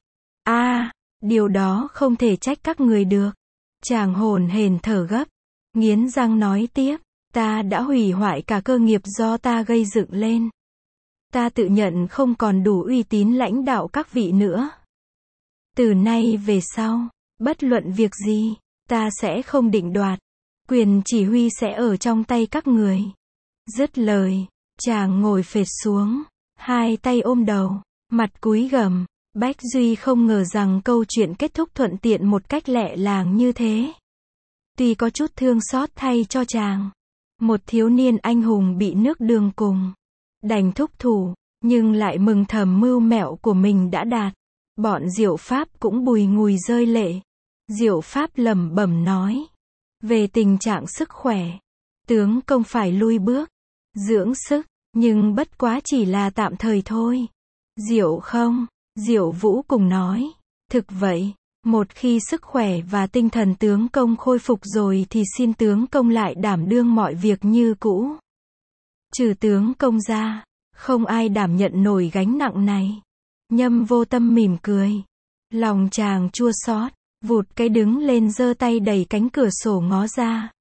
Điều đó không thể trách các người được. Chàng hổn hển thở gấp. Nghiến răng nói tiếp. Ta đã hủy hoại cả cơ nghiệp do ta gây dựng lên. Ta tự nhận không còn đủ uy tín lãnh đạo các vị nữa. Từ nay về sau, bất luận việc gì, ta sẽ không định đoạt. Quyền chỉ huy sẽ ở trong tay các người. Dứt lời, chàng ngồi phệt xuống, hai tay ôm đầu, mặt cúi gằm. Bách Duy không ngờ rằng câu chuyện kết thúc thuận tiện một cách lẹ làng như thế. Tuy có chút thương xót thay cho chàng. Một thiếu niên anh hùng bị nước đường cùng. Đành thúc thủ, nhưng lại mừng thầm mưu mẹo của mình đã đạt. Bọn Diệu Pháp cũng bùi ngùi rơi lệ. Diệu Pháp lẩm bẩm nói. Về tình trạng sức khỏe, tướng công phải lui bước, dưỡng sức, nhưng bất quá chỉ là tạm thời thôi. Diệu không, Diệu Vũ cùng nói. Thực vậy, một khi sức khỏe và tinh thần tướng công khôi phục rồi thì xin tướng công lại đảm đương mọi việc như cũ. Trừ tướng công ra, không ai đảm nhận nổi gánh nặng này. Nhâm Vô Tâm mỉm cười. Lòng chàng chua xót, vụt cái đứng lên giơ tay đẩy cánh cửa sổ ngó ra.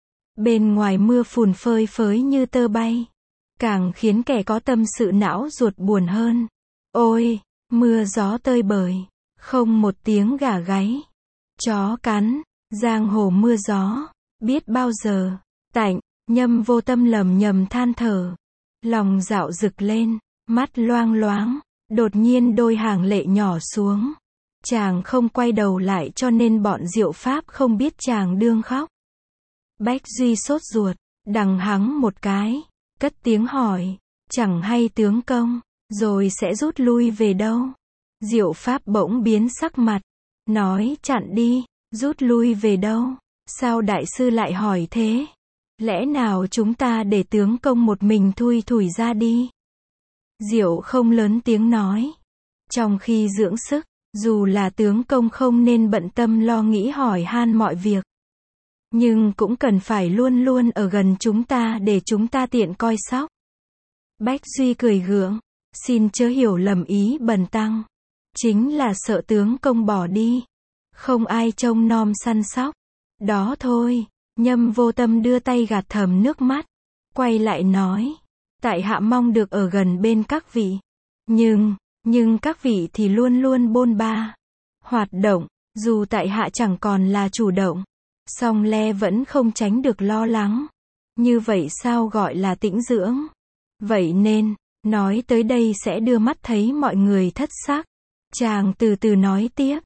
Bên ngoài mưa phùn phơi phới như tơ bay. Càng khiến kẻ có tâm sự não ruột buồn hơn. Ôi, mưa gió tơi bời, không một tiếng gà gáy. Chó cắn, giang hồ mưa gió, biết bao giờ, tạnh, Nhâm Vô Tâm lầm nhầm than thở. Lòng dạo rực lên, mắt loang loáng, đột nhiên đôi hàng lệ nhỏ xuống. Chàng không quay đầu lại cho nên bọn Diệu Pháp không biết chàng đương khóc. Bách Duy sốt ruột, đằng hắng một cái, cất tiếng hỏi, chẳng hay tướng công, rồi sẽ rút lui về đâu? Diệu Pháp bỗng biến sắc mặt, nói chặn đi, rút lui về đâu? Sao đại sư lại hỏi thế? Lẽ nào chúng ta để tướng công một mình thui thủi ra đi? Diệu không lớn tiếng nói, trong khi dưỡng sức, dù là tướng công không nên bận tâm lo nghĩ hỏi han mọi việc. Nhưng cũng cần phải luôn luôn ở gần chúng ta để chúng ta tiện coi sóc. Bách Duy cười gượng, xin chớ hiểu lầm ý bần tăng. Chính là sợ tướng công bỏ đi. Không ai trông nom săn sóc. Đó thôi, Nhâm Vô Tâm đưa tay gạt thầm nước mắt. Quay lại nói, tại hạ mong được ở gần bên các vị. Nhưng các vị thì luôn luôn bôn ba. Hoạt động, dù tại hạ chẳng còn là chủ động. Song le vẫn không tránh được lo lắng. Như vậy sao gọi là tĩnh dưỡng? Vậy nên, nói tới đây sẽ đưa mắt thấy mọi người thất sắc. Chàng từ từ nói tiếp.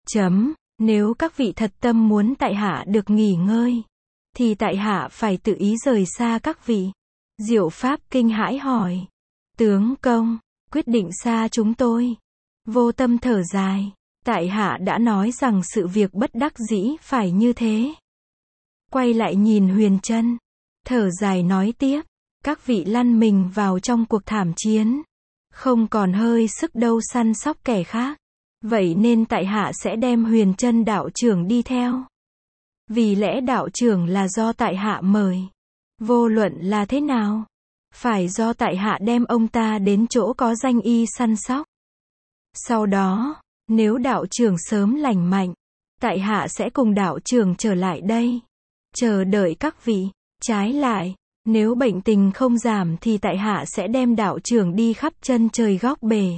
Nếu các vị thật tâm muốn tại hạ được nghỉ ngơi, thì tại hạ phải tự ý rời xa các vị. Diệu Pháp kinh hãi hỏi. Tướng công, quyết định xa chúng tôi. Vô Tâm thở dài. Tại hạ đã nói rằng sự việc bất đắc dĩ phải như thế. Quay lại nhìn Huyền Trân, thở dài nói tiếp. Các vị lăn mình vào trong cuộc thảm chiến, không còn hơi sức đâu săn sóc kẻ khác. Vậy nên tại hạ sẽ đem Huyền Trân đạo trưởng đi theo. Vì lẽ đạo trưởng là do tại hạ mời. Vô luận là thế nào, phải do tại hạ đem ông ta đến chỗ có danh y săn sóc. Sau đó, nếu đạo trưởng sớm lành mạnh, tại hạ sẽ cùng đạo trưởng trở lại đây, chờ đợi các vị. Trái lại, nếu bệnh tình không giảm thì tại hạ sẽ đem đạo trưởng đi khắp chân trời góc bể,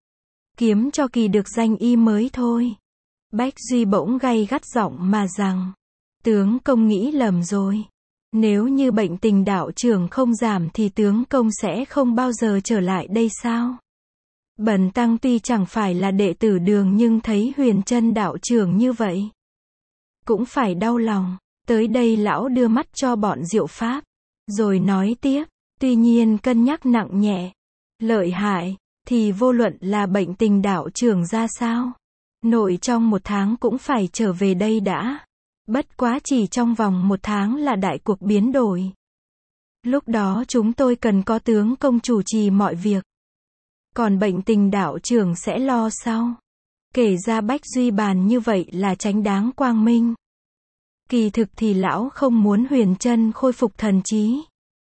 kiếm cho kỳ được danh y mới thôi. Bách Duy bỗng gay gắt giọng mà rằng, tướng công nghĩ lầm rồi. Nếu như bệnh tình đạo trưởng không giảm thì tướng công sẽ không bao giờ trở lại đây sao? Bần tăng tuy chẳng phải là đệ tử Đường nhưng thấy Huyền Trân đạo trưởng như vậy, cũng phải đau lòng. Tới đây lão đưa mắt cho bọn Diệu Pháp, rồi nói tiếp, tuy nhiên cân nhắc nặng nhẹ, lợi hại, thì vô luận là bệnh tình đạo trưởng ra sao, nội trong 1 tháng cũng phải trở về đây đã. Bất quá chỉ trong vòng 1 tháng là đại cuộc biến đổi. Lúc đó chúng tôi cần có tướng công chủ trì mọi việc. Còn bệnh tình đạo trưởng sẽ lo sau. Kể ra Bách Duy bàn như vậy là tránh đáng quang minh. Kỳ thực thì lão không muốn Huyền Trân khôi phục thần trí.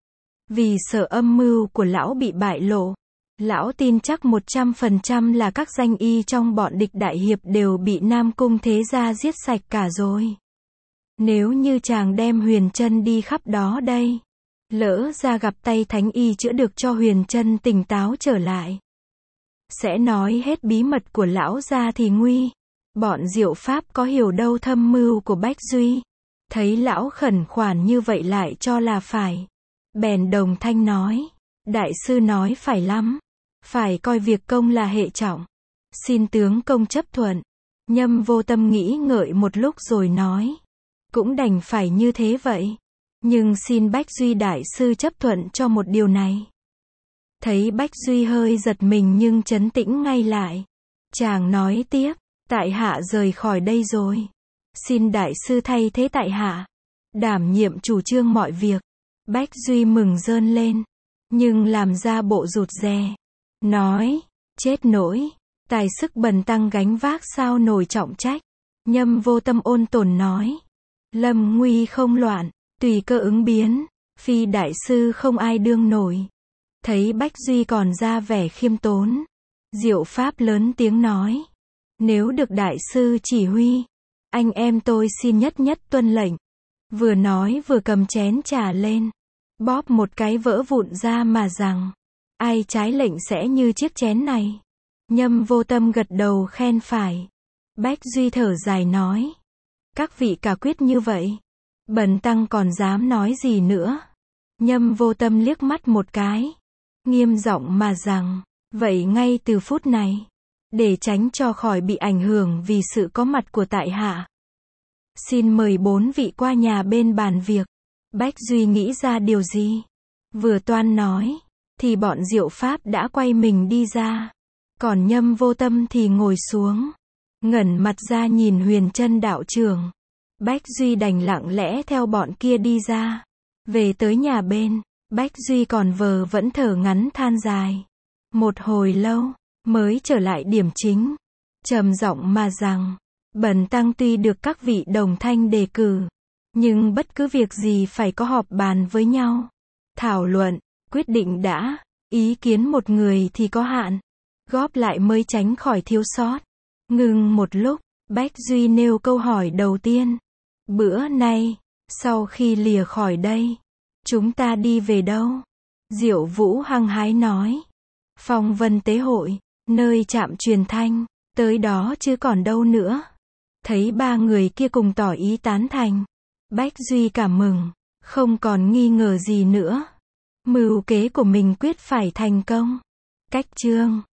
Vì sợ âm mưu của lão bị bại lộ. Lão tin chắc 100% là các danh y trong bọn địch đại hiệp đều bị Nam Cung thế gia giết sạch cả rồi. Nếu như chàng đem Huyền Trân đi khắp đó đây, lỡ ra gặp tay thánh y chữa được cho Huyền Trân tỉnh táo trở lại, sẽ nói hết bí mật của lão ra thì nguy. Bọn Diệu Pháp có hiểu đâu thâm mưu của Bách Duy. Thấy lão khẩn khoản như vậy lại cho là phải. Bèn đồng thanh nói, đại sư nói phải lắm. Phải coi việc công là hệ trọng. Xin tướng công chấp thuận. Nhâm Vô Tâm nghĩ ngợi một lúc rồi nói, cũng đành phải như thế vậy. Nhưng xin Bách Duy đại sư chấp thuận cho một điều này. Thấy Bách Duy hơi giật mình nhưng trấn tĩnh ngay lại. Chàng nói tiếp, tại hạ rời khỏi đây rồi. Xin đại sư thay thế tại hạ, đảm nhiệm chủ trương mọi việc. Bách Duy mừng rơn lên, nhưng làm ra bộ rụt rè. Nói, chết nỗi, tài sức bần tăng gánh vác sao nổi trọng trách. Nhâm Vô Tâm ôn tồn nói, lâm nguy không loạn, tùy cơ ứng biến, phi đại sư không ai đương nổi. Thấy Bách Duy còn ra vẻ khiêm tốn, Diệu Pháp lớn tiếng nói, nếu được đại sư chỉ huy, anh em tôi xin nhất nhất tuân lệnh. Vừa nói vừa cầm chén trà lên, bóp một cái vỡ vụn ra mà rằng, ai trái lệnh sẽ như chiếc chén này. Nhâm Vô Tâm gật đầu khen phải. Bách Duy thở dài nói, các vị cả quyết như vậy, bần tăng còn dám nói gì nữa. Nhâm Vô Tâm liếc mắt một cái, nghiêm giọng mà rằng, vậy ngay từ phút này, để tránh cho khỏi bị ảnh hưởng vì sự có mặt của tại hạ, xin mời 4 vị qua nhà bên bàn việc. Bách Duy nghĩ ra điều gì, vừa toan nói, thì bọn Diệu Pháp đã quay mình đi ra. Còn Nhâm Vô Tâm thì ngồi xuống, ngẩng mặt ra nhìn Huyền Trân đạo trưởng. Bách Duy đành lặng lẽ theo bọn kia đi ra. Về tới nhà bên, Bách Duy còn vẫn thở ngắn than dài. Một hồi lâu, mới trở lại điểm chính. Trầm giọng mà rằng, bần tăng tuy được các vị đồng thanh đề cử, nhưng bất cứ việc gì phải có họp bàn với nhau, thảo luận, quyết định đã. Ý kiến một người thì có hạn, góp lại mới tránh khỏi thiếu sót. Ngừng một lúc, Bách Duy nêu câu hỏi đầu tiên. Bữa nay, sau khi lìa khỏi đây, chúng ta đi về đâu? Diệu Vũ hăng hái nói, Phong Vân Tế Hội, nơi trạm truyền thanh, tới đó chứ còn đâu nữa. Thấy ba người kia cùng tỏ ý tán thành, Bách Duy cảm mừng, không còn nghi ngờ gì nữa. Mưu kế của mình quyết phải thành công. Cách chương